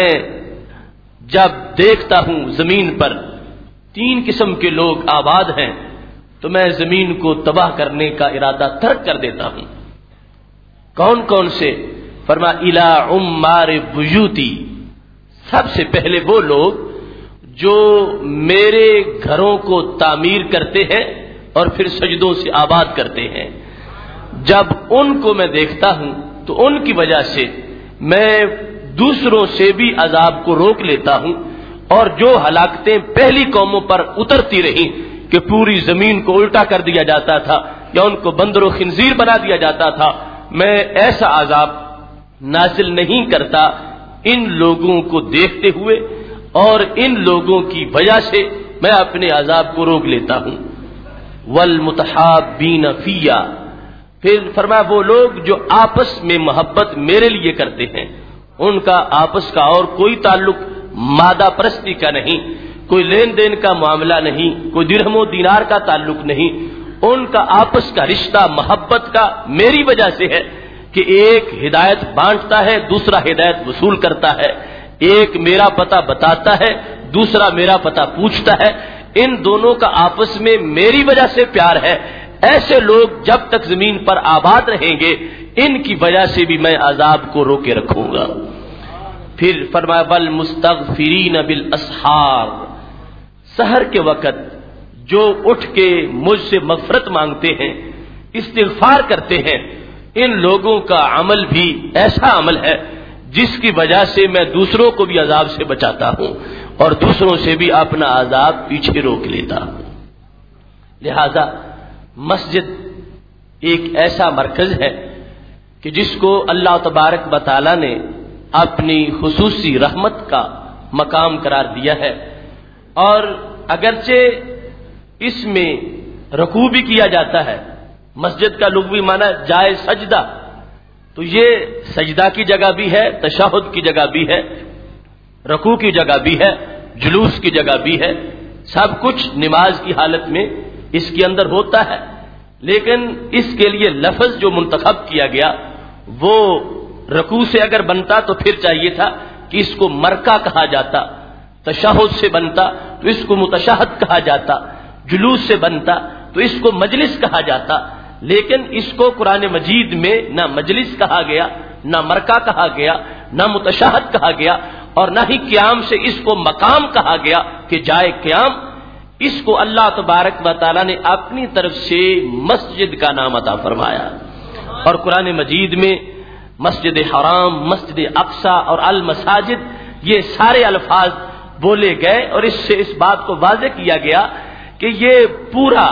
جب دیکھتا ہوں زمین پر 3 قسم کے لوگ آباد ہیں تو میں زمین کو تباہ کرنے کا ارادہ ترک کر دیتا ہوں۔ کون کون سے؟ فرمایا الی عمار بیوتی، سب سے پہلے وہ لوگ جو میرے گھروں کو تعمیر کرتے ہیں اور پھر سجدوں سے آباد کرتے ہیں، جب ان کو میں دیکھتا ہوں تو ان کی وجہ سے میں دوسروں سے بھی عذاب کو روک لیتا ہوں، اور جو ہلاکتیں پہلی قوموں پر اترتی رہیں کہ پوری زمین کو الٹا کر دیا جاتا تھا یا ان کو بندر و خنزیر بنا دیا جاتا تھا، میں ایسا عذاب نازل نہیں کرتا ان لوگوں کو دیکھتے ہوئے، اور ان لوگوں کی وجہ سے میں اپنے عذاب کو روک لیتا ہوں۔ والمتحابین فیہ، پھر فرمایا وہ لوگ جو آپس میں محبت میرے لیے کرتے ہیں، ان کا آپس کا اور کوئی تعلق مادہ پرستی کا نہیں، کوئی لین دین کا معاملہ نہیں، کوئی درہم و دینار کا تعلق نہیں، ان کا آپس کا رشتہ محبت کا میری وجہ سے ہے کہ ایک ہدایت بانٹتا ہے، دوسرا ہدایت وصول کرتا ہے، ایک میرا پتہ بتاتا ہے، دوسرا میرا پتہ پوچھتا ہے، ان دونوں کا آپس میں میری وجہ سے پیار ہے۔ ایسے لوگ جب تک زمین پر آباد رہیں گے ان کی وجہ سے بھی میں عذاب کو روکے رکھوں گا۔ پھر فرمایا والمستغفرین بالاسحار، سحر کے وقت جو اٹھ کے مجھ سے مغفرت مانگتے ہیں، استغفار کرتے ہیں، ان لوگوں کا عمل بھی ایسا عمل ہے جس کی وجہ سے میں دوسروں کو بھی عذاب سے بچاتا ہوں اور دوسروں سے بھی اپنا عذاب پیچھے روک لیتا ہوں۔ لہذا مسجد ایک ایسا مرکز ہے کہ جس کو اللہ تبارک و تعالی نے اپنی خصوصی رحمت کا مقام قرار دیا ہے، اور اگرچہ اس میں رکوع بھی کیا جاتا ہے، مسجد کا لغوی معنی جائے سجدہ، تو یہ سجدہ کی جگہ بھی ہے، تشہد کی جگہ بھی ہے، رکوع کی جگہ بھی ہے، جلوس کی جگہ بھی ہے، سب کچھ نماز کی حالت میں اس کے اندر ہوتا ہے، لیکن اس کے لیے لفظ جو منتخب کیا گیا وہ رکوع سے اگر بنتا تو پھر چاہیے تھا کہ اس کو مرکع کہا جاتا، تشہد سے بنتا تو اس کو متشہد کہا جاتا، جلوس سے بنتا تو اس کو مجلس کہا جاتا، لیکن اس کو قرآن مجید میں نہ مجلس کہا گیا، نہ مرکہ کہا گیا، نہ متشہد کہا گیا، اور نہ ہی قیام سے اس کو مقام کہا گیا کہ جائے قیام۔ اس کو اللہ تبارک و تعالیٰ نے اپنی طرف سے مسجد کا نام عطا فرمایا، اور قرآن مجید میں مسجد حرام، مسجد اقصی اور المساجد یہ سارے الفاظ بولے گئے، اور اس سے اس بات کو واضح کیا گیا کہ یہ پورا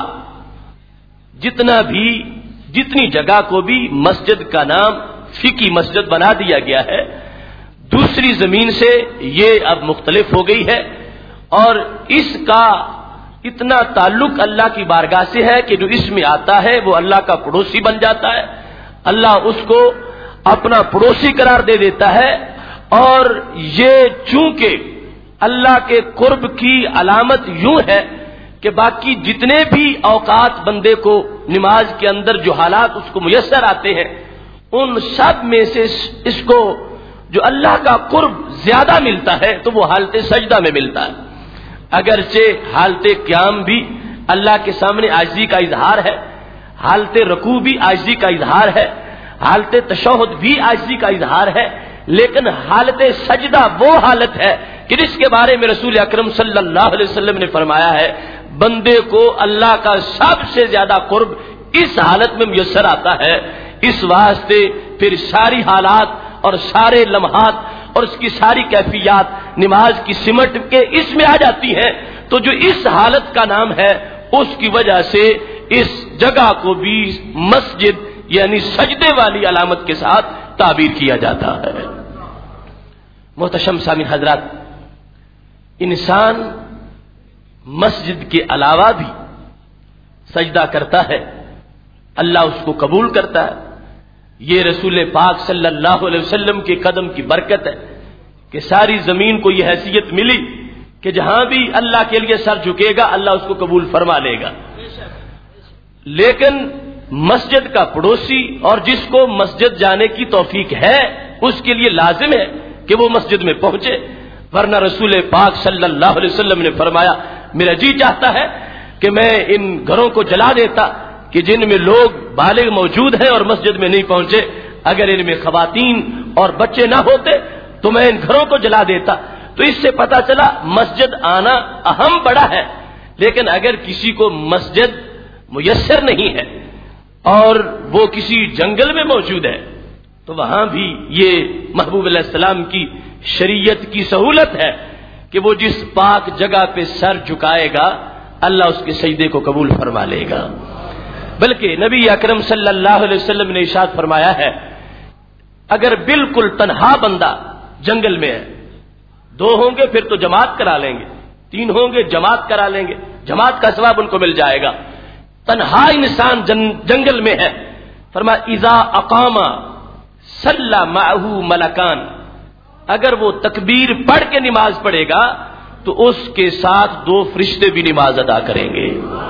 جتنی جگہ کو بھی مسجد کا نام فقہی مسجد بنا دیا گیا ہے۔ دوسری زمین سے یہ اب مختلف ہو گئی ہے، اور اس کا اتنا تعلق اللہ کی بارگاہ سے ہے کہ جو اس میں آتا ہے وہ اللہ کا پڑوسی بن جاتا ہے، اللہ اس کو اپنا پڑوسی قرار دے دیتا ہے۔ اور یہ چونکہ اللہ کے قرب کی علامت یوں ہے کہ باقی جتنے بھی اوقات بندے کو نماز کے اندر جو حالات اس کو میسر آتے ہیں، ان سب میں سے اس کو جو اللہ کا قرب زیادہ ملتا ہے تو وہ حالت سجدہ میں ملتا ہے۔ اگرچہ حالت قیام بھی اللہ کے سامنے عاجزی کا اظہار ہے، حالت رکوع بھی عاجزی کا اظہار ہے، حالت تشہد بھی عاجزی کا اظہار ہے، لیکن حالت سجدہ وہ حالت ہے کہ جس کے بارے میں رسول اکرم صلی اللہ علیہ وسلم نے فرمایا ہے بندے کو اللہ کا سب سے زیادہ قرب اس حالت میں میسر آتا ہے۔ اس واسطے پھر ساری حالات اور سارے لمحات اور اس کی ساری کیفیات نماز کی سمٹ کے اس میں آ جاتی ہیں، تو جو اس حالت کا نام ہے اس کی وجہ سے اس جگہ کو بھی مسجد یعنی سجدے والی علامت کے ساتھ تعبیر کیا جاتا ہے۔ محتشم سامعین حضرات، انسان مسجد کے علاوہ بھی سجدہ کرتا ہے، اللہ اس کو قبول کرتا ہے۔ یہ رسول پاک صلی اللہ علیہ وسلم کے قدم کی برکت ہے کہ ساری زمین کو یہ حیثیت ملی کہ جہاں بھی اللہ کے لیے سر جھکے گا اللہ اس کو قبول فرما لے گا۔ لیکن مسجد کا پڑوسی اور جس کو مسجد جانے کی توفیق ہے اس کے لیے لازم ہے کہ وہ مسجد میں پہنچے، ورنہ رسول پاک صلی اللہ علیہ وسلم نے فرمایا میرا جی چاہتا ہے کہ میں ان گھروں کو جلا دیتا کہ جن میں لوگ بالغ موجود ہیں اور مسجد میں نہیں پہنچے، اگر ان میں خواتین اور بچے نہ ہوتے تو میں ان گھروں کو جلا دیتا۔ تو اس سے پتہ چلا مسجد آنا اہم بڑا ہے، لیکن اگر کسی کو مسجد میسر نہیں ہے اور وہ کسی جنگل میں موجود ہے تو وہاں بھی یہ محبوب علیہ السلام کی شریعت کی سہولت ہے کہ وہ جس پاک جگہ پہ سر جھکائے گا اللہ اس کے سجدے کو قبول فرما لے گا۔ بلکہ نبی اکرم صلی اللہ علیہ وسلم نے ارشاد فرمایا ہے اگر بالکل تنہا بندہ جنگل میں ہے، 2 ہوں گے پھر تو جماعت کرا لیں گے، 3 ہوں گے جماعت کرا لیں گے، جماعت کا ثواب ان کو مل جائے گا۔ تنہا انسان جنگل میں ہے، فرمایا اذا اقام صلی معہ ملکان، اگر وہ تکبیر پڑھ کے نماز پڑھے گا تو اس کے ساتھ 2 فرشتے بھی نماز ادا کریں گے۔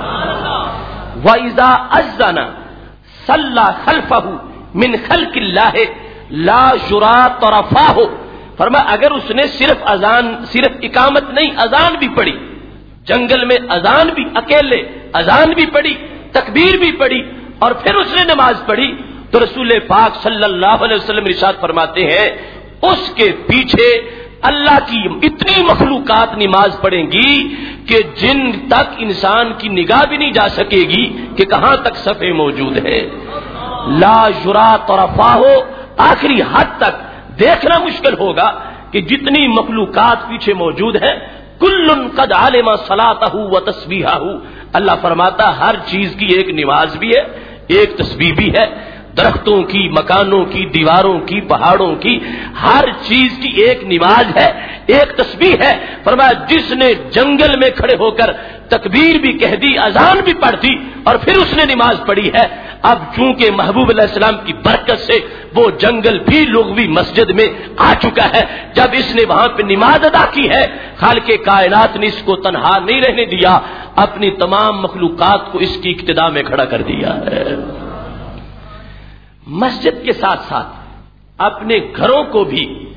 وَإِذَا أَذَّنَ صَلَّى خَلْفَهُ مِنْ خَلْقِ اللَّهِ لَا يُرَى طَرَفَاهُ، فرمایا اگر اس نے صرف اقامت نہیں اذان بھی پڑھی، جنگل میں اذان بھی اکیلے اذان بھی پڑھی، تکبیر بھی پڑھی اور پھر اس نے نماز پڑھی تو رسول پاک صلی اللہ علیہ وسلم ارشاد فرماتے ہیں اس کے پیچھے اللہ کی اتنی مخلوقات نماز پڑھیں گی کہ جن تک انسان کی نگاہ بھی نہیں جا سکے گی کہ کہاں تک صفیں موجود ہیں۔ لا یرا طرفاہ، آخری حد تک دیکھنا مشکل ہوگا کہ جتنی مخلوقات پیچھے موجود ہیں کل قد علم صلاتہ و تسبیحہ، اللہ فرماتا ہر چیز کی ایک نماز بھی ہے، ایک تسبیح بھی ہے، درختوں کی، مکانوں کی، دیواروں کی، پہاڑوں کی، ہر چیز کی ایک نماز ہے، ایک تسبیح ہے۔ فرمایا جس نے جنگل میں کھڑے ہو کر تکبیر بھی کہہ دی، اذان بھی پڑھ دی اور پھر اس نے نماز پڑھی ہے، اب چونکہ محبوب علیہ السلام کی برکت سے وہ جنگل بھی لغوی مسجد میں آ چکا ہے، جب اس نے وہاں پہ نماز ادا کی ہے خالق کائنات نے اس کو تنہا نہیں رہنے دیا، اپنی تمام مخلوقات کو اس کی اقتدا میں کھڑا کر دیا ہے۔ مسجد کے ساتھ ساتھ اپنے گھروں کو بھی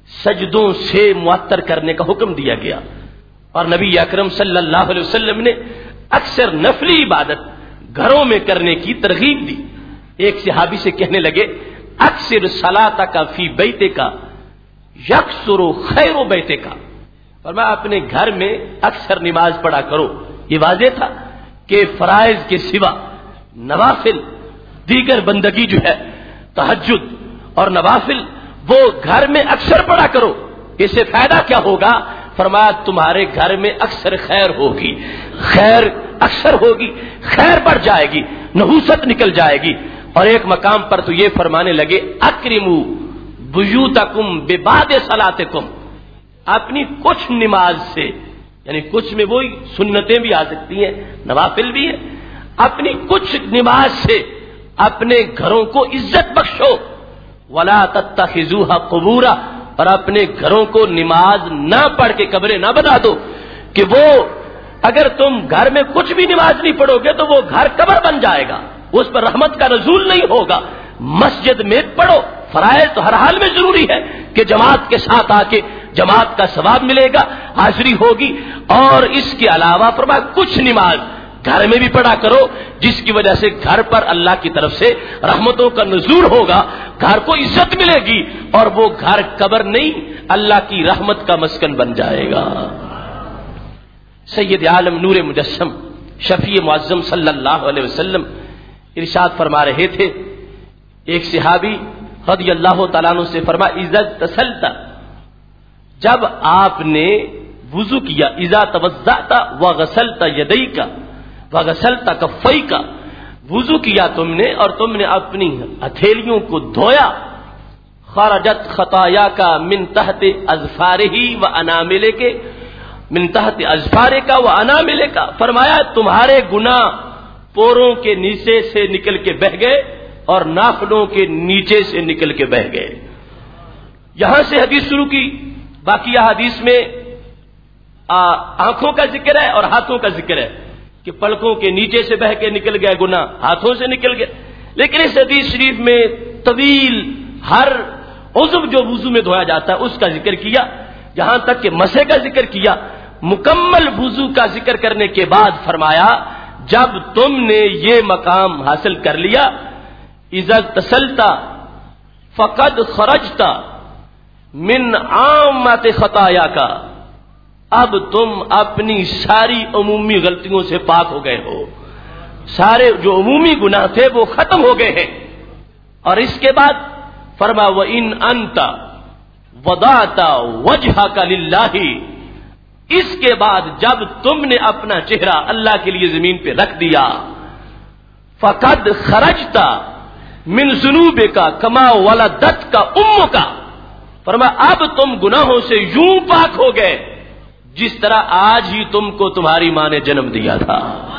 سجدوں سے معطر کرنے کا حکم دیا گیا، اور نبی اکرم صلی اللہ علیہ وسلم نے اکثر نفلی عبادت گھروں میں کرنے کی ترغیب دی۔ ایک صحابی سے کہنے لگے اکثر صلاتک فی بیتک یکثر خیر بیتک، فرمایا اپنے گھر میں اکثر نماز پڑھا کرو۔ یہ واضح تھا کہ فرائض کے سوا نوافل، دیگر بندگی جو ہے تہجد اور نوافل، وہ گھر میں اکثر پڑھا کرو۔ اس سے فائدہ کیا ہوگا؟ فرمایا تمہارے گھر میں اکثر خیر ہوگی، خیر اکثر ہوگی، خیر بڑھ جائے گی، نحوست نکل جائے گی۔ اور ایک مقام پر تو یہ فرمانے لگے اکرموا بیوتکم ببعض صلاتکم، اپنی کچھ نماز سے، یعنی کچھ میں وہی سنتیں بھی آ سکتی ہیں، نوافل بھی ہیں، اپنی کچھ نماز سے اپنے گھروں کو عزت بخشو۔ ولا تتخذوها قبورا، اور اپنے گھروں کو نماز نہ پڑھ کے قبریں نہ بنا دو، کہ وہ اگر تم گھر میں کچھ بھی نماز نہیں پڑھو گے تو وہ گھر قبر بن جائے گا، اس پر رحمت کا نزول نہیں ہوگا۔ مسجد میں پڑھو، فرائض تو ہر حال میں ضروری ہے کہ جماعت کے ساتھ آ کے جماعت کا ثواب ملے گا، حاضری ہوگی، اور اس کے علاوہ فرمایا کچھ نماز گھر میں بھی پڑھا کرو، جس کی وجہ سے گھر پر اللہ کی طرف سے رحمتوں کا نزول ہوگا، گھر کو عزت ملے گی، اور وہ گھر قبر نہیں اللہ کی رحمت کا مسکن بن جائے گا۔ سید عالم نور مجسم شفیع معظم صلی اللہ علیہ وسلم ارشاد فرما رہے تھے، ایک صحابی رضی اللہ تعالیٰ عنہ سے فرمایا اذا تسلت، جب آپ نے وضو کیا، اذا توضأت وغسلت یدیک وغسلت کفیک، وضو کیا تم نے اور تم نے اپنی ہتھیلیوں کو دھویا، خرجت خطایاک من تحت اظفارہ واناملک، من تحت اظفارک واناملک، فرمایا تمہارے گناہ پوروں کے نیچے سے نکل کے بہ گئے اور ناخنوں کے نیچے سے نکل کے بہ گئے۔ یہاں سے حدیث شروع کی، باقی حدیث میں آنکھوں کا ذکر ہے اور ہاتھوں کا ذکر ہے کہ پلکوں کے نیچے سے بہ کے نکل گئے گناہ، ہاتھوں سے نکل گئے، لیکن اس حدیث شریف میں طویل ہر عضو جو وضو میں دھویا جاتا ہے اس کا ذکر کیا، یہاں تک کہ مسح کا ذکر کیا۔ مکمل وضو کا ذکر کرنے کے بعد فرمایا جب تم نے یہ مقام حاصل کر لیا، اذا تسلت فقد خرجت من عامت خطایاک، اب تم اپنی ساری عمومی غلطیوں سے پاک ہو گئے ہو، سارے جو عمومی گناہ تھے وہ ختم ہو گئے ہیں۔ اور اس کے بعد فرما وَإِنْ أَنْتَ وَضَعْتَ وَجْهَكَ لِلَّهِ، اس کے بعد جب تم نے اپنا چہرہ اللہ کے لیے زمین پہ رکھ دیا، فَقَدْ خَرَجْتَ مِنْ ذُنُوبِكَ كَمَا وَلَدَتْكَ أُمُّكَ، فرما اب تم گناہوں سے یوں پاک ہو گئے جس طرح آج ہی تم کو تمہاری ماں نے جنم دیا تھا۔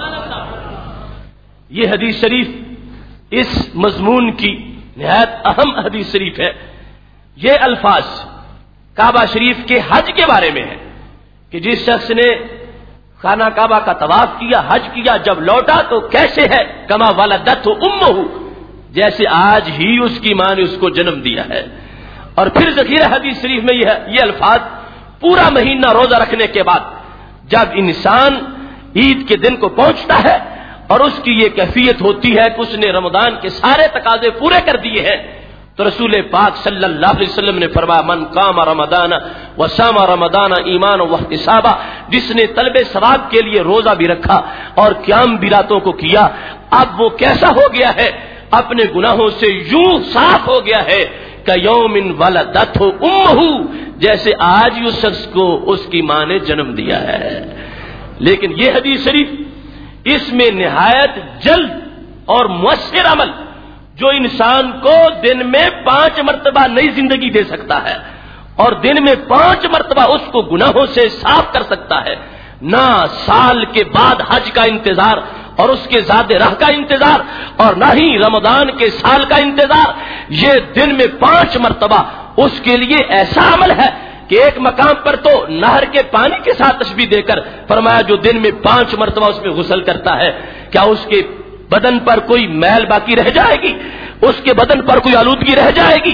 یہ حدیث شریف اس مضمون کی نہایت اہم حدیث شریف ہے۔ یہ الفاظ کعبہ شریف کے حج کے بارے میں ہے کہ جس شخص نے خانہ کعبہ کا طواف کیا، حج کیا، جب لوٹا تو کیسے ہے، کما ولدتہ امہ، جیسے آج ہی اس کی ماں نے اس کو جنم دیا ہے۔ اور پھر ذخیرہ حدیث شریف میں یہ الفاظ پورا مہینہ روزہ رکھنے کے بعد جب انسان عید کے دن کو پہنچتا ہے اور اس کی یہ کیفیت ہوتی ہے کہ اس نے رمضان کے سارے تقاضے پورے کر دیے ہیں، تو رسول پاک صلی اللہ علیہ وسلم نے فرمایا من قام رمضان وصام رمضان ایمانا واحتسابا، جس نے طلب ثواب کے لیے روزہ بھی رکھا اور قیام بھی راتوں کو کیا، اب وہ کیسا ہو گیا ہے، اپنے گناہوں سے یوں صاف ہو گیا ہے کہ یوم ولدتہ امہ، جیسے آج ہی اس شخص کو اس کی ماں نے جنم دیا ہے۔ لیکن یہ حدیث شریف اس میں نہایت جلد اور مؤثر عمل جو انسان کو دن میں 5 مرتبہ نئی زندگی دے سکتا ہے اور دن میں 5 مرتبہ اس کو گناہوں سے صاف کر سکتا ہے، نہ سال کے بعد حج کا انتظار اور اس کے زاد راہ کا انتظار اور نہ ہی رمضان کے سال کا انتظار، یہ دن میں 5 مرتبہ اس کے لیے ایسا عمل ہے کہ ایک مقام پر تو نہر کے پانی کے ساتھ تشبیہ دے کر فرمایا جو دن میں 5 مرتبہ اس میں غسل کرتا ہے، کیا اس کے بدن پر کوئی میل باقی رہ جائے گی، اس کے بدن پر کوئی آلودگی رہ جائے گی؟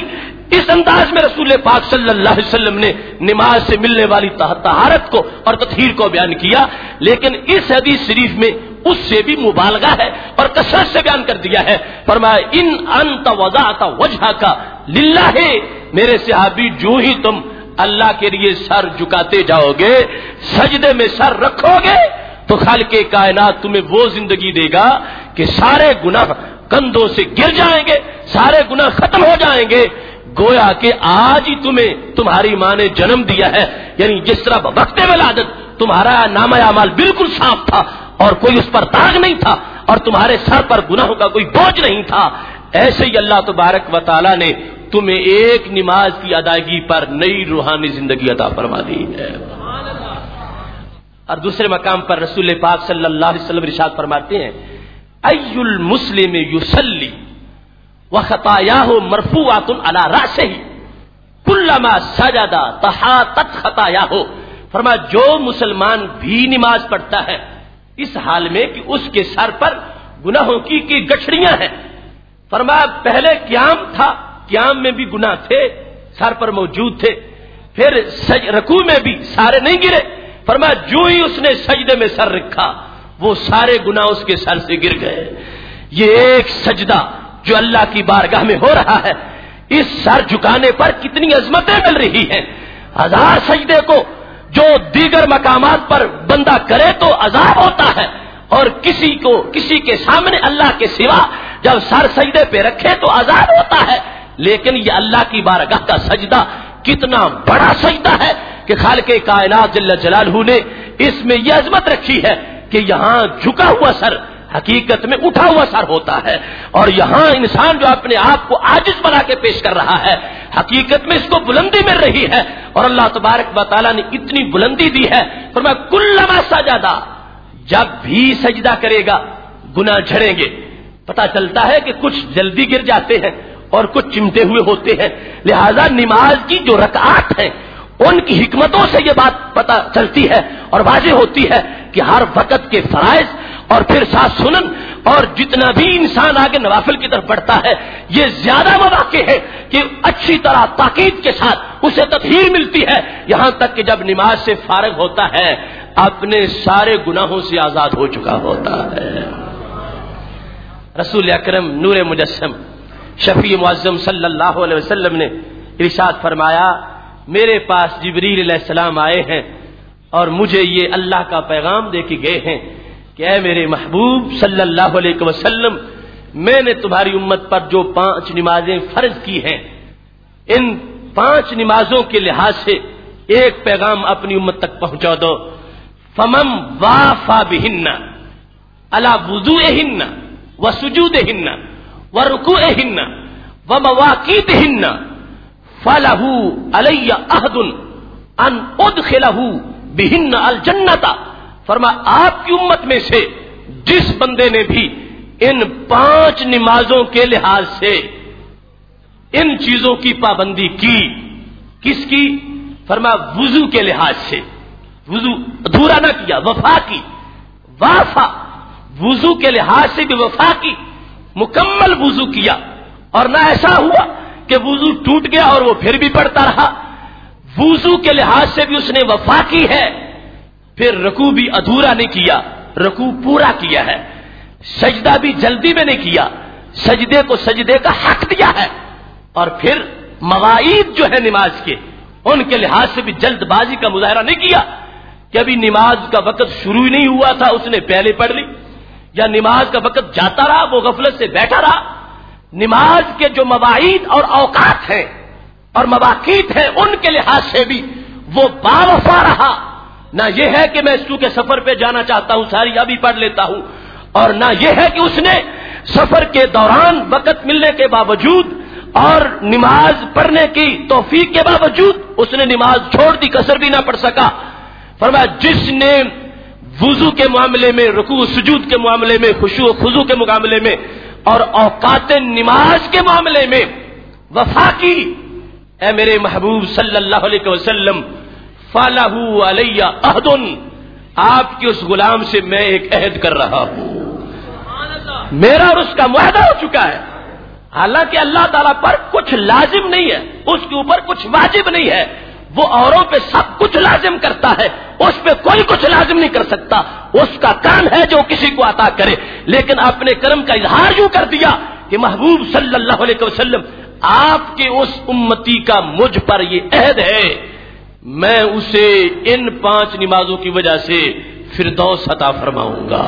اس انداز میں رسول پاک صلی اللہ علیہ وسلم نے نماز سے ملنے والی طہارت کو اور تطہیر کو بیان کیا، لیکن اس حدیث شریف میں اس سے بھی مبالغہ ہے اور کثرت سے بیان کر دیا ہے۔ فرمایا ان انت وضعت وجہک للہ، میرے صحابی جو ہی تم اللہ کے لیے سر جھکاتے جاؤ گے، سجدے میں سر رکھو گے، تو خالق کائنات تمہیں وہ زندگی دے گا کہ سارے گناہ کندھوں سے گر جائیں گے، سارے گناہ ختم ہو جائیں گے، گویا کہ آج ہی تمہیں تمہاری ماں نے جنم دیا ہے۔ یعنی جس طرح وقت ولادت تمہارا نامہ اعمال بالکل صاف تھا اور کوئی اس پر داغ نہیں تھا اور تمہارے سر پر گناہوں کا کوئی بوجھ نہیں تھا، ایسے ہی اللہ تبارک و تعالی نے تمہیں ایک نماز کی ادائیگی پر نئی روحانی زندگی عطا فرما دی ہے۔ اور دوسرے مقام پر رسول پاک صلی اللہ علیہ وسلم ارشاد فرماتے ہیں ای المسلم یصلی وخطایاہ مرفوعۃ علی رأسہ کلما سجد تحاطت خطایاہ، فرمایا جو مسلمان بھی نماز پڑھتا ہے اس حال میں کہ اس کے سر پر گناہوں کی گچھڑیاں ہیں، فرمایا پہلے قیام تھا، قیام میں بھی گناہ تھے، سر پر موجود تھے، پھر رکوع میں بھی سارے نہیں گرے، فرمایا جو ہی اس نے سجدے میں سر رکھا وہ سارے گناہ اس کے سر سے گر گئے۔ یہ ایک سجدہ جو اللہ کی بارگاہ میں ہو رہا ہے، اس سر جھکانے پر کتنی عظمتیں مل رہی ہیں۔ ہزار سجدے کو جو دیگر مقامات پر بندہ کرے تو عذاب ہوتا ہے، اور کسی کے سامنے اللہ کے سوا جب سر سجدے پہ رکھے تو عذاب ہوتا ہے، لیکن یہ اللہ کی بارگاہ کا سجدہ کتنا بڑا سجدہ ہے کہ خالق کائنات جل جلالہ نے اس میں یہ عظمت رکھی ہے کہ یہاں جھکا ہوا سر حقیقت میں اٹھا ہوا سر ہوتا ہے، اور یہاں انسان جو اپنے آپ کو عاجز بنا کے پیش کر رہا ہے حقیقت میں اس کو بلندی مل رہی ہے، اور اللہ تبارک و تعالیٰ نے اتنی بلندی دی ہے۔ فرمایا کلما سجدا، جب بھی سجدہ کرے گا گناہ جھڑیں گے۔ پتہ چلتا ہے کہ کچھ جلدی گر جاتے ہیں اور کچھ چمٹے ہوئے ہوتے ہیں، لہذا نماز کی جو رکعات ہیں ان کی حکمتوں سے یہ بات پتہ چلتی ہے اور واضح ہوتی ہے کہ ہر وقت کے فرائض اور پھر ساتھ سنن اور جتنا بھی انسان آگے نوافل کی طرف بڑھتا ہے یہ زیادہ مواقع ہے کہ اچھی طرح تاکید کے ساتھ اسے تطہیر ملتی ہے، یہاں تک کہ جب نماز سے فارغ ہوتا ہے اپنے سارے گناہوں سے آزاد ہو چکا ہوتا ہے۔ رسول اکرم نور مجسم شفیع معظم صلی اللہ علیہ وسلم نے ارشاد فرمایا میرے پاس جبریل علیہ السلام آئے ہیں اور مجھے یہ اللہ کا پیغام دے کے گئے ہیں کہ اے میرے محبوب صلی اللہ علیہ وسلم، میں نے تمہاری امت پر جو 5 نمازیں فرض کی ہیں ان 5 نمازوں کے لحاظ سے ایک پیغام اپنی امت تک پہنچا دو، فمن وافا بہن علی وضوئہن وسجودہن ورکوعہن ومواقیتہن فلہ علی عہد ان ادخلہ بہن الجنۃ۔ فرما آپ کی امت میں سے جس بندے نے بھی ان 5 نمازوں کے لحاظ سے ان چیزوں کی پابندی کی، کس کی؟ فرما وضو کے لحاظ سے، وضو ادھورا نہ کیا، وفا کی، وافا وضو کے لحاظ سے بھی وفا کی، مکمل وضو کیا، اور نہ ایسا ہوا کہ وضو ٹوٹ گیا اور وہ پھر بھی پڑتا رہا، وضو کے لحاظ سے بھی اس نے وفا کی ہے، پھر رکوع بھی ادھورا نہیں کیا، رکوع پورا کیا ہے، سجدہ بھی جلدی میں نہیں کیا، سجدے کو سجدے کا حق دیا ہے، اور پھر مواعید جو ہے نماز کے ان کے لحاظ سے بھی جلد بازی کا مظاہرہ نہیں کیا کہ ابھی نماز کا وقت شروع ہی نہیں ہوا تھا اس نے پہلے پڑھ لی، یا نماز کا وقت جاتا رہا وہ غفلت سے بیٹھا رہا۔ نماز کے جو مواعید اور اوقات ہیں اور مواقیت ہیں ان کے لحاظ سے بھی وہ باوفا رہا، نہ یہ ہے کہ میں چونکہ سفر پہ جانا چاہتا ہوں ساری ابھی پڑھ لیتا ہوں، اور نہ یہ ہے کہ اس نے سفر کے دوران وقت ملنے کے باوجود اور نماز پڑھنے کی توفیق کے باوجود اس نے نماز چھوڑ دی، قصر بھی نہ پڑھ سکا۔ فرمایا جس نے وضو کے معاملے میں، رکوع سجود کے معاملے میں، خشوع و خضوع کے معاملے میں اور اوقات نماز کے معاملے میں وفا کی، اے میرے محبوب صلی اللہ علیہ وسلم، فَلَهُ عَلَيَّ عَهْدٌ، آپ کے اس غلام سے میں ایک عہد کر رہا ہوں، میرا اور اس کا معاہدہ ہو چکا ہے، حالانکہ اللہ تعالیٰ پر کچھ لازم نہیں ہے، اس کے اوپر کچھ واجب نہیں ہے، وہ اوروں پہ سب کچھ لازم کرتا ہے، اس پہ کوئی کچھ لازم نہیں کر سکتا، اس کا کام ہے جو کسی کو عطا کرے، لیکن اپنے کرم کا اظہار یوں کر دیا کہ محبوب صلی اللہ علیہ وسلم آپ کے اس امتی کا مجھ پر یہ عہد ہے، میں اسے ان 5 نمازوں کی وجہ سے فردوس عطا فرماؤں گا۔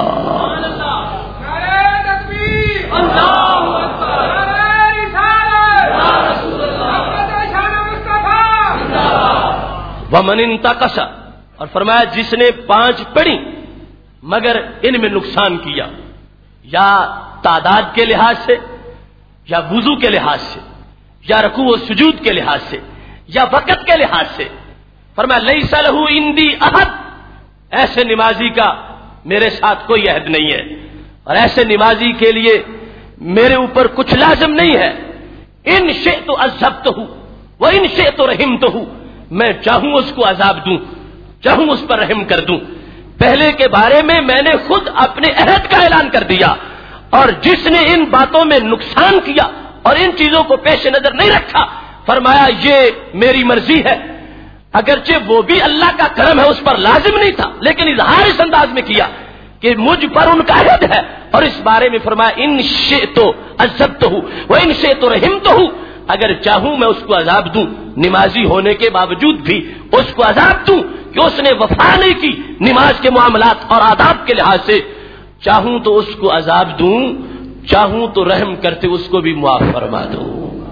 ومن انتقص، اور فرمایا جس نے 5 پڑھی مگر ان میں نقصان کیا، یا تعداد کے لحاظ سے، یا وضو کے لحاظ سے، یا رکوع و سجود کے لحاظ سے، یا وقت کے لحاظ سے، فرمایا لیس لہ عندی عہد، ایسے نمازی کا میرے ساتھ کوئی عہد نہیں ہے، اور ایسے نمازی کے لیے میرے اوپر کچھ لازم نہیں ہے۔ ان شئت عذبتہ وان شئت رحمتہ، میں چاہوں اس کو عذاب دوں، چاہوں اس پر رحم کر دوں۔ پہلے کے بارے میں میں نے خود اپنے عہد کا اعلان کر دیا، اور جس نے ان باتوں میں نقصان کیا اور ان چیزوں کو پیش نظر نہیں رکھا، فرمایا یہ میری مرضی ہے، اگرچہ وہ بھی اللہ کا کرم ہے، اس پر لازم نہیں تھا، لیکن اظہار اس انداز میں کیا کہ مجھ پر ان کا عہد ہے، اور اس بارے میں فرمایا ان شئت عذبتہ وان شئت رحمتہ، اگر چاہوں میں اس کو عذاب دوں، نمازی ہونے کے باوجود بھی اس کو عذاب دوں کہ اس نے وفا نہیں کی نماز کے معاملات اور آداب کے لحاظ سے، چاہوں تو اس کو عذاب دوں، چاہوں تو رحم کرتے اس کو بھی معاف فرما دوں۔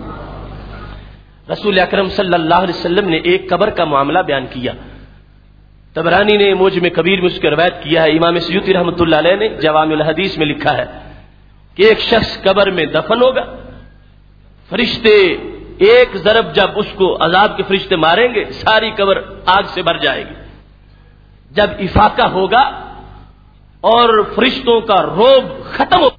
رسول اکرم صلی اللہ علیہ وسلم نے ایک قبر کا معاملہ بیان کیا، طبرانی نے موجم کبیر میں اس کی روایت کیا ہے، امام سیوطی رحمۃ اللہ علیہ نے جوامع الحدیث میں لکھا ہے کہ ایک شخص قبر میں دفن ہوگا، فرشتے ایک ضرب جب اس کو عذاب کے فرشتے ماریں گے، ساری قبر آگ سے بھر جائے گی، جب افاقہ ہوگا اور فرشتوں کا روب ختم ہو